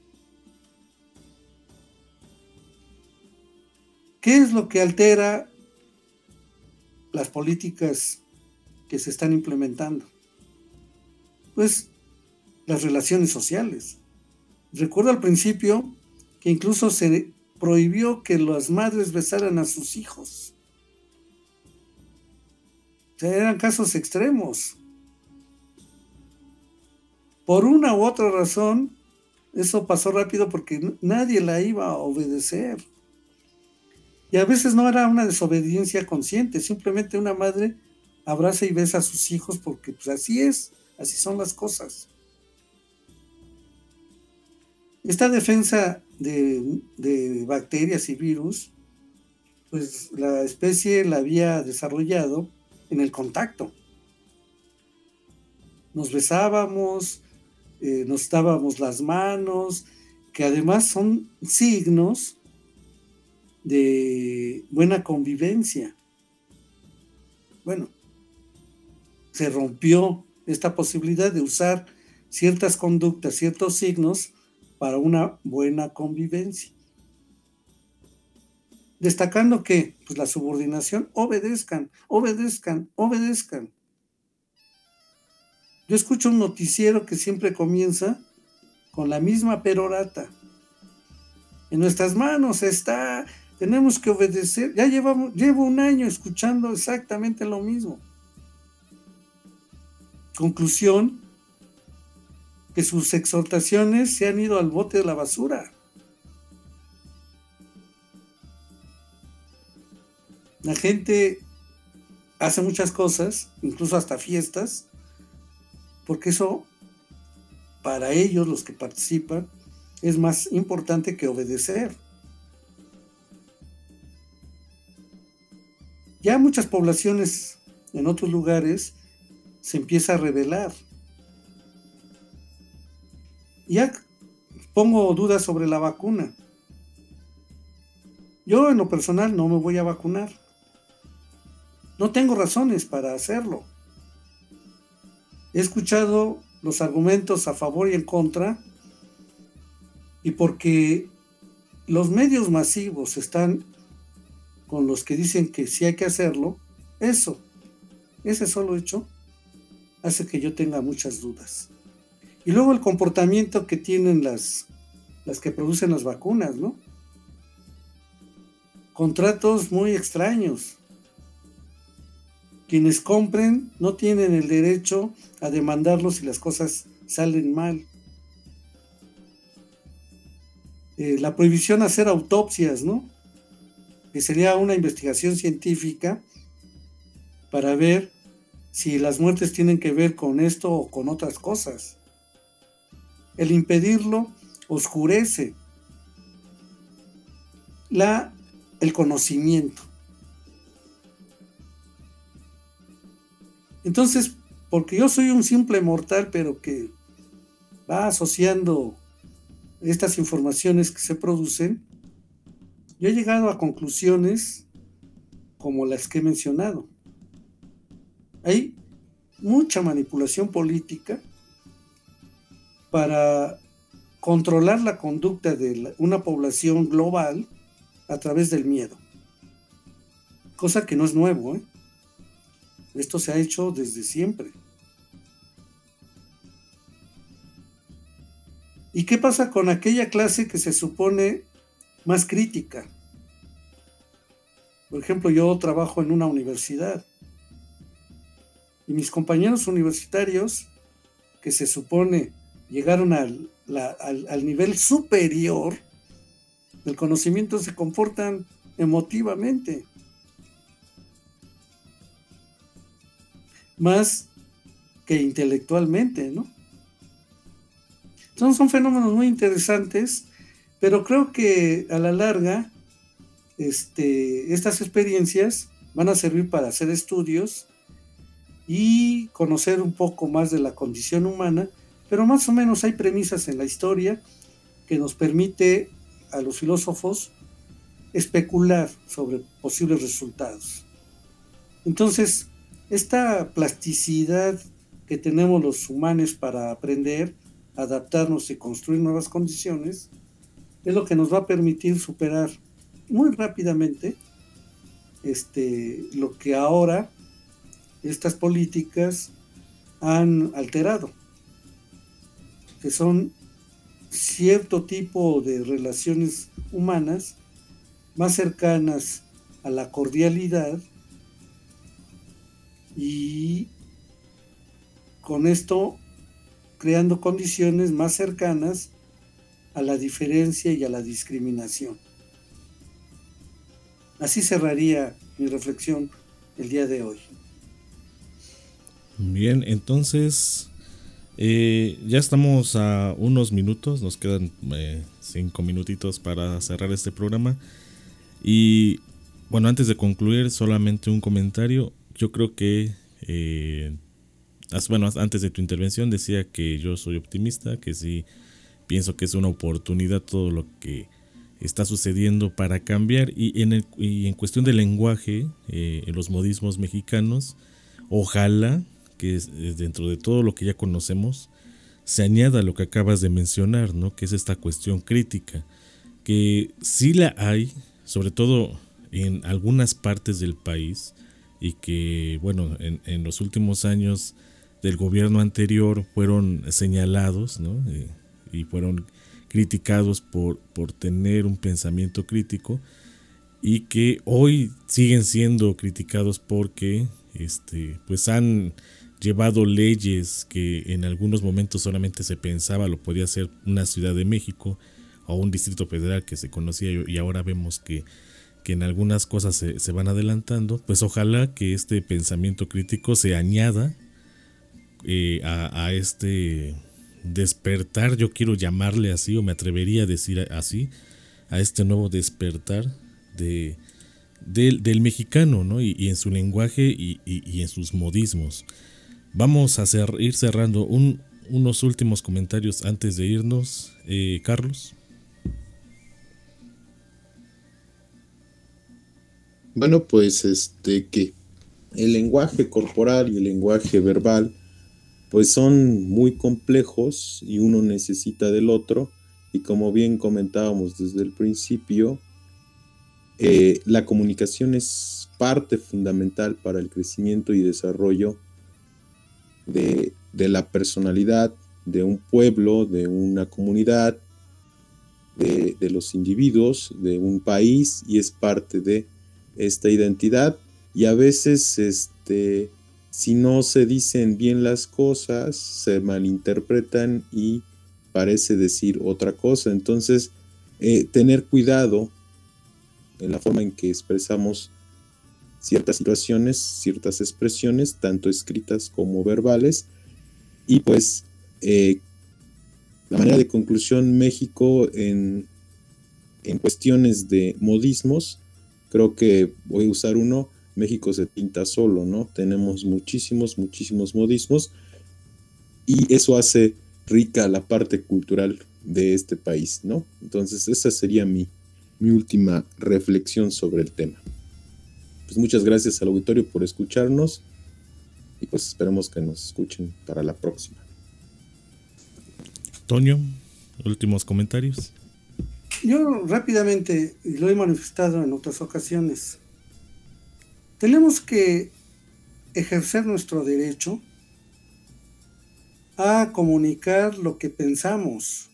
S7: ¿Qué es lo que altera las políticas que se están implementando? Pues las relaciones sociales. Recuerdo al principio que incluso se prohibió que las madres besaran a sus hijos. O sea, eran casos extremos. Por una u otra razón, eso pasó rápido porque nadie la iba a obedecer. Y a veces no era una desobediencia consciente, simplemente una madre abraza y besa a sus hijos porque pues así es, así son las cosas. Esta defensa de, de bacterias y virus, pues la especie la había desarrollado en el contacto. Nos besábamos, eh, nos dábamos las manos, que además son signos de buena convivencia. Bueno, se rompió esta posibilidad de usar ciertas conductas, ciertos signos para una buena convivencia. Destacando que, pues la subordinación, obedezcan, obedezcan, obedezcan. Yo escucho un noticiero que siempre comienza con la misma perorata. En nuestras manos está, tenemos que obedecer. Ya llevamos, llevo un año escuchando exactamente lo mismo. Conclusión, que sus exhortaciones se han ido al bote de la basura. La gente hace muchas cosas, incluso hasta fiestas, porque eso, para ellos, los que participan, es más importante que obedecer. Ya muchas poblaciones en otros lugares se empieza a rebelar. Ya pongo dudas sobre la vacuna. Yo en lo personal no me voy a vacunar. No tengo razones para hacerlo. He escuchado los argumentos a favor y en contra, y porque los medios masivos están con los que dicen que sí hay que hacerlo, eso, ese solo hecho, hace que yo tenga muchas dudas. Y luego el comportamiento que tienen las, las que producen las vacunas, ¿no? Contratos muy extraños. Quienes compren no tienen el derecho a demandarlos si las cosas salen mal. Eh, la prohibición de hacer autopsias, ¿no? Que sería una investigación científica para ver si las muertes tienen que ver con esto o con otras cosas. El impedirlo oscurece la, el conocimiento. Entonces, porque yo soy un simple mortal, pero que va asociando estas informaciones que se producen, yo he llegado a conclusiones como las que he mencionado. Hay mucha manipulación política para controlar la conducta de una población global a través del miedo. Cosa que no es nuevo, ¿eh? Esto se ha hecho desde siempre. ¿Y qué pasa con aquella clase que se supone más crítica? Por ejemplo, yo trabajo en una universidad y mis compañeros universitarios que se supone llegaron al, la, al, al nivel superior del conocimiento se comportan emotivamente. Más que intelectualmente, ¿no? Son, son fenómenos muy interesantes, pero creo que a la larga este, estas experiencias van a servir para hacer estudios y conocer un poco más de la condición humana, pero más o menos hay premisas en la historia que nos permite a los filósofos especular sobre posibles resultados. Entonces, esta plasticidad que tenemos los humanos para aprender, adaptarnos y construir nuevas condiciones, es lo que nos va a permitir superar muy rápidamente este, lo que ahora estas políticas han alterado, que son cierto tipo de relaciones humanas más cercanas a la cordialidad, y con esto creando condiciones más cercanas a la diferencia y a la discriminación. Así cerraría mi reflexión el día de hoy.
S5: Bien, entonces eh, ya estamos a unos minutos, nos quedan eh, cinco minutitos para cerrar este programa. Y bueno, antes de concluir, solamente un comentario. Yo creo que, eh, bueno, antes de tu intervención decía que yo soy optimista, que sí pienso que es una oportunidad todo lo que está sucediendo para cambiar. Y en, el, y en cuestión del lenguaje, eh, en los modismos mexicanos, ojalá que es, dentro de todo lo que ya conocemos se añada lo que acabas de mencionar, ¿no? Que es esta cuestión crítica, que sí la hay, sobre todo en algunas partes del país, y que, bueno, en, en los últimos años del gobierno anterior fueron señalados, ¿no? Eh, y fueron criticados por, por tener un pensamiento crítico, y que hoy siguen siendo criticados porque este, pues han llevado leyes que en algunos momentos solamente se pensaba lo podía hacer una Ciudad de México o un Distrito Federal que se conocía, y ahora vemos que, que en algunas cosas se, se van adelantando. Pues ojalá que este pensamiento crítico se añada eh, a, a este despertar, yo quiero llamarle así, o me atrevería a decir así, a este nuevo despertar de, de del mexicano, ¿no? Y, y en su lenguaje y, y, y en sus modismos. Vamos a cer- ir cerrando un, unos últimos comentarios antes de irnos. Eh, Carlos.
S6: Bueno, pues este que el lenguaje corporal y el lenguaje verbal pues son muy complejos y uno necesita del otro, y como bien comentábamos desde el principio, eh, la comunicación es parte fundamental para el crecimiento y desarrollo de, de la personalidad de un pueblo, de una comunidad, de, de los individuos, de un país, y es parte de esta identidad. Y a veces este, si no se dicen bien las cosas, se malinterpretan y parece decir otra cosa. Entonces, eh, tener cuidado en la forma en que expresamos ciertas situaciones, ciertas expresiones, tanto escritas como verbales. Y pues, eh, la manera de conclusión, México en, en cuestiones de modismos, creo que voy a usar uno: México se pinta solo, ¿no? Tenemos muchísimos, muchísimos modismos, y eso hace rica la parte cultural de este país, ¿no? Entonces, esa sería mi, mi última reflexión sobre el tema. Pues muchas gracias al auditorio por escucharnos, y pues esperemos que nos escuchen para la próxima.
S5: Toño, últimos comentarios.
S7: Yo rápidamente, y lo he manifestado en otras ocasiones, tenemos que ejercer nuestro derecho a comunicar lo que pensamos,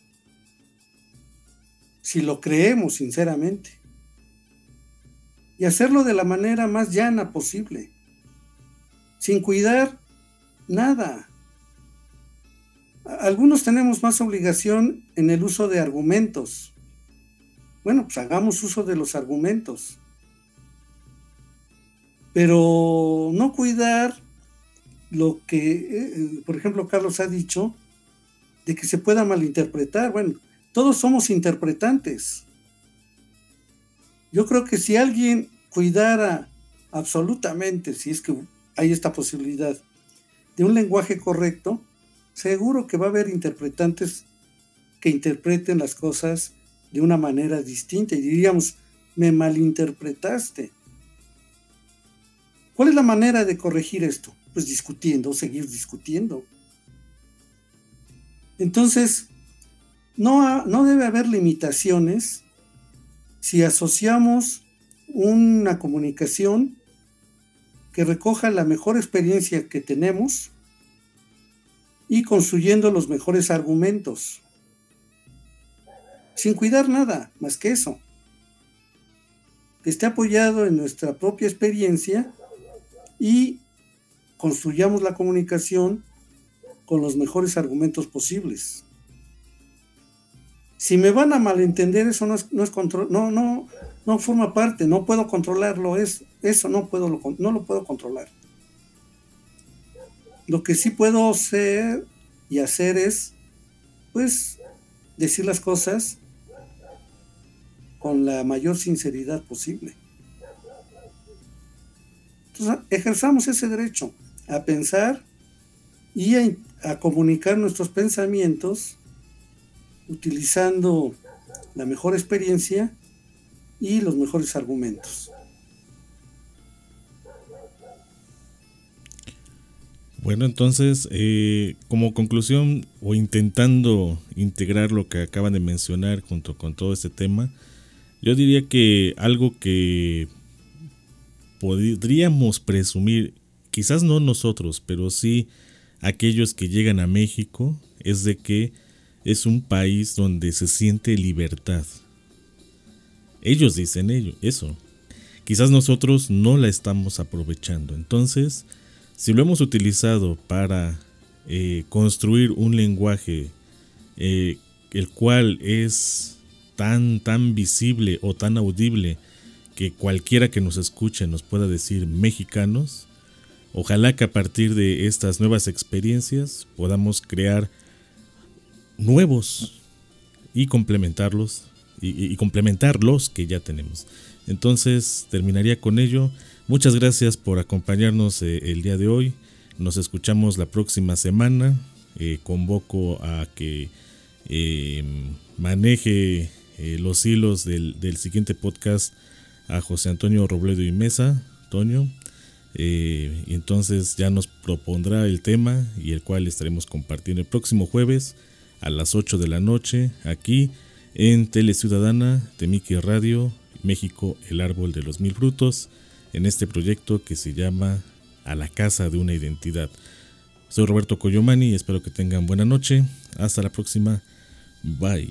S7: si lo creemos sinceramente, y hacerlo de la manera más llana posible, sin cuidar nada. Algunos tenemos más obligación en el uso de argumentos. Bueno, pues hagamos uso de los argumentos, pero no cuidar lo que, eh, por ejemplo, Carlos ha dicho, de que se pueda malinterpretar. Bueno, todos somos interpretantes. Yo creo que si alguien cuidara absolutamente, si es que hay esta posibilidad, de un lenguaje correcto, seguro que va a haber interpretantes que interpreten las cosas de una manera distinta y diríamos, me malinterpretaste. ¿Cuál es la manera de corregir esto? Pues discutiendo, seguir discutiendo. Entonces, no, ha, no debe haber limitaciones si asociamos una comunicación que recoja la mejor experiencia que tenemos y construyendo los mejores argumentos, sin cuidar nada más que eso, que esté apoyado en nuestra propia experiencia, y construyamos la comunicación con los mejores argumentos posibles. Si me van a malentender, eso no es, no es control, no, no, no forma parte, no puedo controlarlo, es, eso no puedo, no lo puedo controlar. Lo que sí puedo hacer y hacer es, pues, decir las cosas con la mayor sinceridad posible. Entonces, ejerzamos ese derecho a pensar y a, a comunicar nuestros pensamientos utilizando la mejor experiencia y los mejores argumentos.
S5: Bueno, entonces, eh, como conclusión o intentando integrar lo que acaban de mencionar junto con todo este tema, yo diría que algo que podríamos presumir, quizás no nosotros, pero sí aquellos que llegan a México, es de que es un país donde se siente libertad. Ellos dicen ello, eso. Quizás nosotros no la estamos aprovechando. Entonces, si lo hemos utilizado para eh, construir un lenguaje eh, el cual es tan, tan visible o tan audible que cualquiera que nos escuche nos pueda decir mexicanos, ojalá que a partir de estas nuevas experiencias podamos crear nuevos y complementarlos y, y, y complementar los que ya tenemos. Entonces terminaría con ello. Muchas gracias por acompañarnos eh, el día de hoy. Nos escuchamos la próxima semana. Eh, convoco a que eh, maneje eh, los hilos del, del siguiente podcast a José Antonio Robledo y Mesa, Toño. Eh, y entonces ya nos propondrá el tema y el cual estaremos compartiendo el próximo jueves a las ocho de la noche aquí en Tele Ciudadana, Temique Radio, México, el árbol de los mil frutos, en este proyecto que se llama A la Casa de una Identidad. Soy Roberto Coyomani y espero que tengan buena noche. Hasta la próxima. Bye.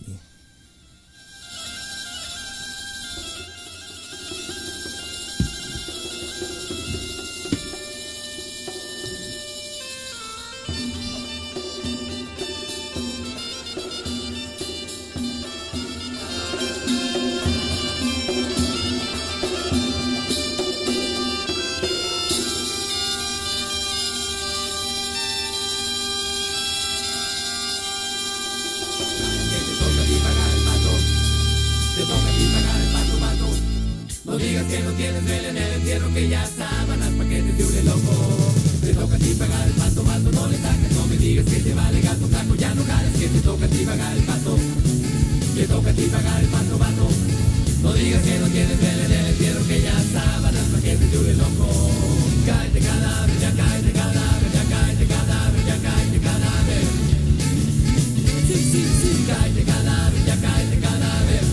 S8: No digas que no tienes vela en el entierro, que ya sábanas pa' que te tiure loco. Te toca a ti pagar el pato, vato, no le saques, no me digas que te vale gato, taco, ya no jales, que te toca a ti pagar el pato. Te toca a ti pagar el pato, vato. No digas que no tienes vela en el entierro, que ya sábanas pa' que te tiure loco. Cállate cadáver, ya cállate cadáver, ya cállate cadáver, ya cállate cadáver. Sí, sí, sí, cállate cadáver, ya cállate cadáver.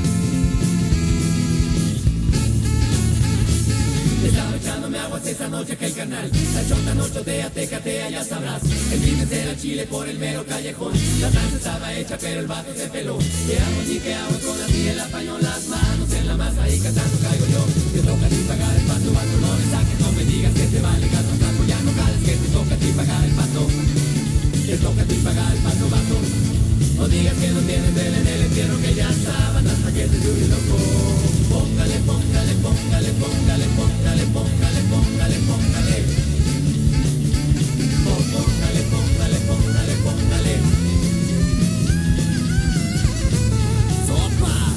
S8: Estaba echándome aguas esa noche que el canal. La chota no chotea, te catea, ya sabrás. El business era chile por el mero callejón. La danza estaba hecha pero el vato se peló. ¿Qué hago ni qué hago con la tía? El apañó las manos en la masa y cantando caigo yo. Te toca a ti pagar el pato, vato, no le saques, no me digas que te vale gato, taco, ya no jales, que te toca a ti pagar el pato. Te toca a ti pagar el pato, vato. No digas que no tienes vela en el entierro, que ya sábanas pa' que te dure loco. Póngale, póngale, póngale, póngale, póngale, póngale, póngale, póngale. Oh, póngale, póngale, póngale, póngale. ¡Sopas!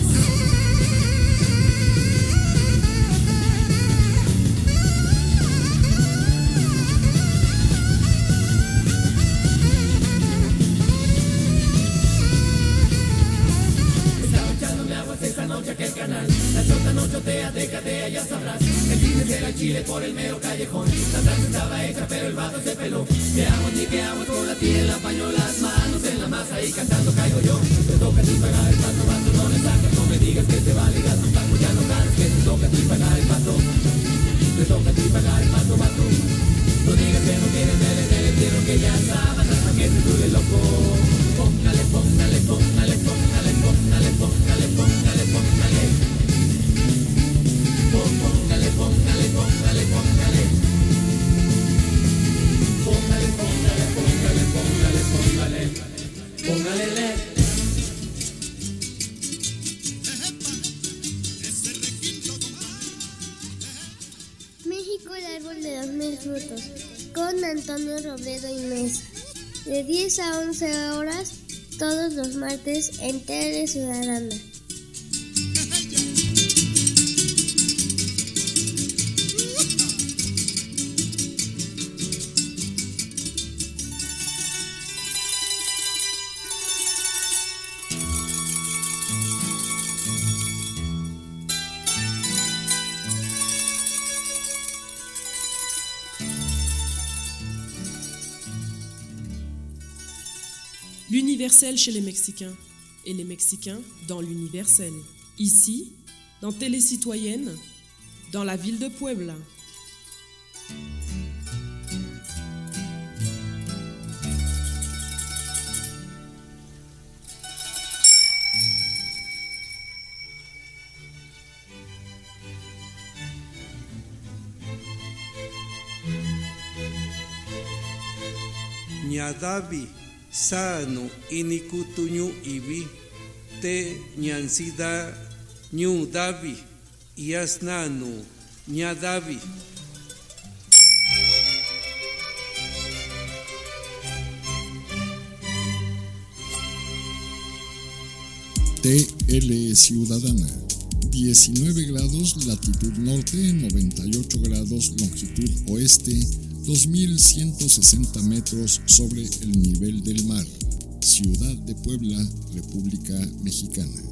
S8: Esta noche aquel canal, la chota no chotea, te catea, ya sabrás. El business era chile por el mero callejón. La danza estaba hecha pero el vato se peló. ¿Qué hago ni qué hago con la tía? El apañó las manos en la masa y cantando caigo yo. Te toca a ti pagar el pato, vato, no le sacas, no me digas que te vale gato, taco, ya no ganas, que te toca a ti pagar el pato. Te toca a ti pagar el pato, vato. No digas que no tienes vela en el entierro, que ya sábanas pa' que te dure loco. Póngale, póngale, póngale, póngale, póngale, póngale, póngale, póngale. Póngale, póngale, póngale, póngale. Póngale, póngale, póngale, póngale, póngale. Póngale.
S1: México, el árbol de los mil frutos, con Antonio Robledo y Mesa, de diez a once horas, todos los martes en Tele Ciudadana.
S2: L'universel chez les Mexicains et les Mexicains dans l'universel. Ici, dans Télécitoyenne, dans la ville de Puebla.
S3: Ñadavi, sano, inikutuñu ibi, te ñansida, ñu davi, yasnanu, ñadavi.
S4: T L Ciudadana, diecinueve grados latitud norte, noventa y ocho grados longitud oeste, dos mil ciento sesenta metros sobre el nivel del mar. Ciudad de Puebla, República Mexicana.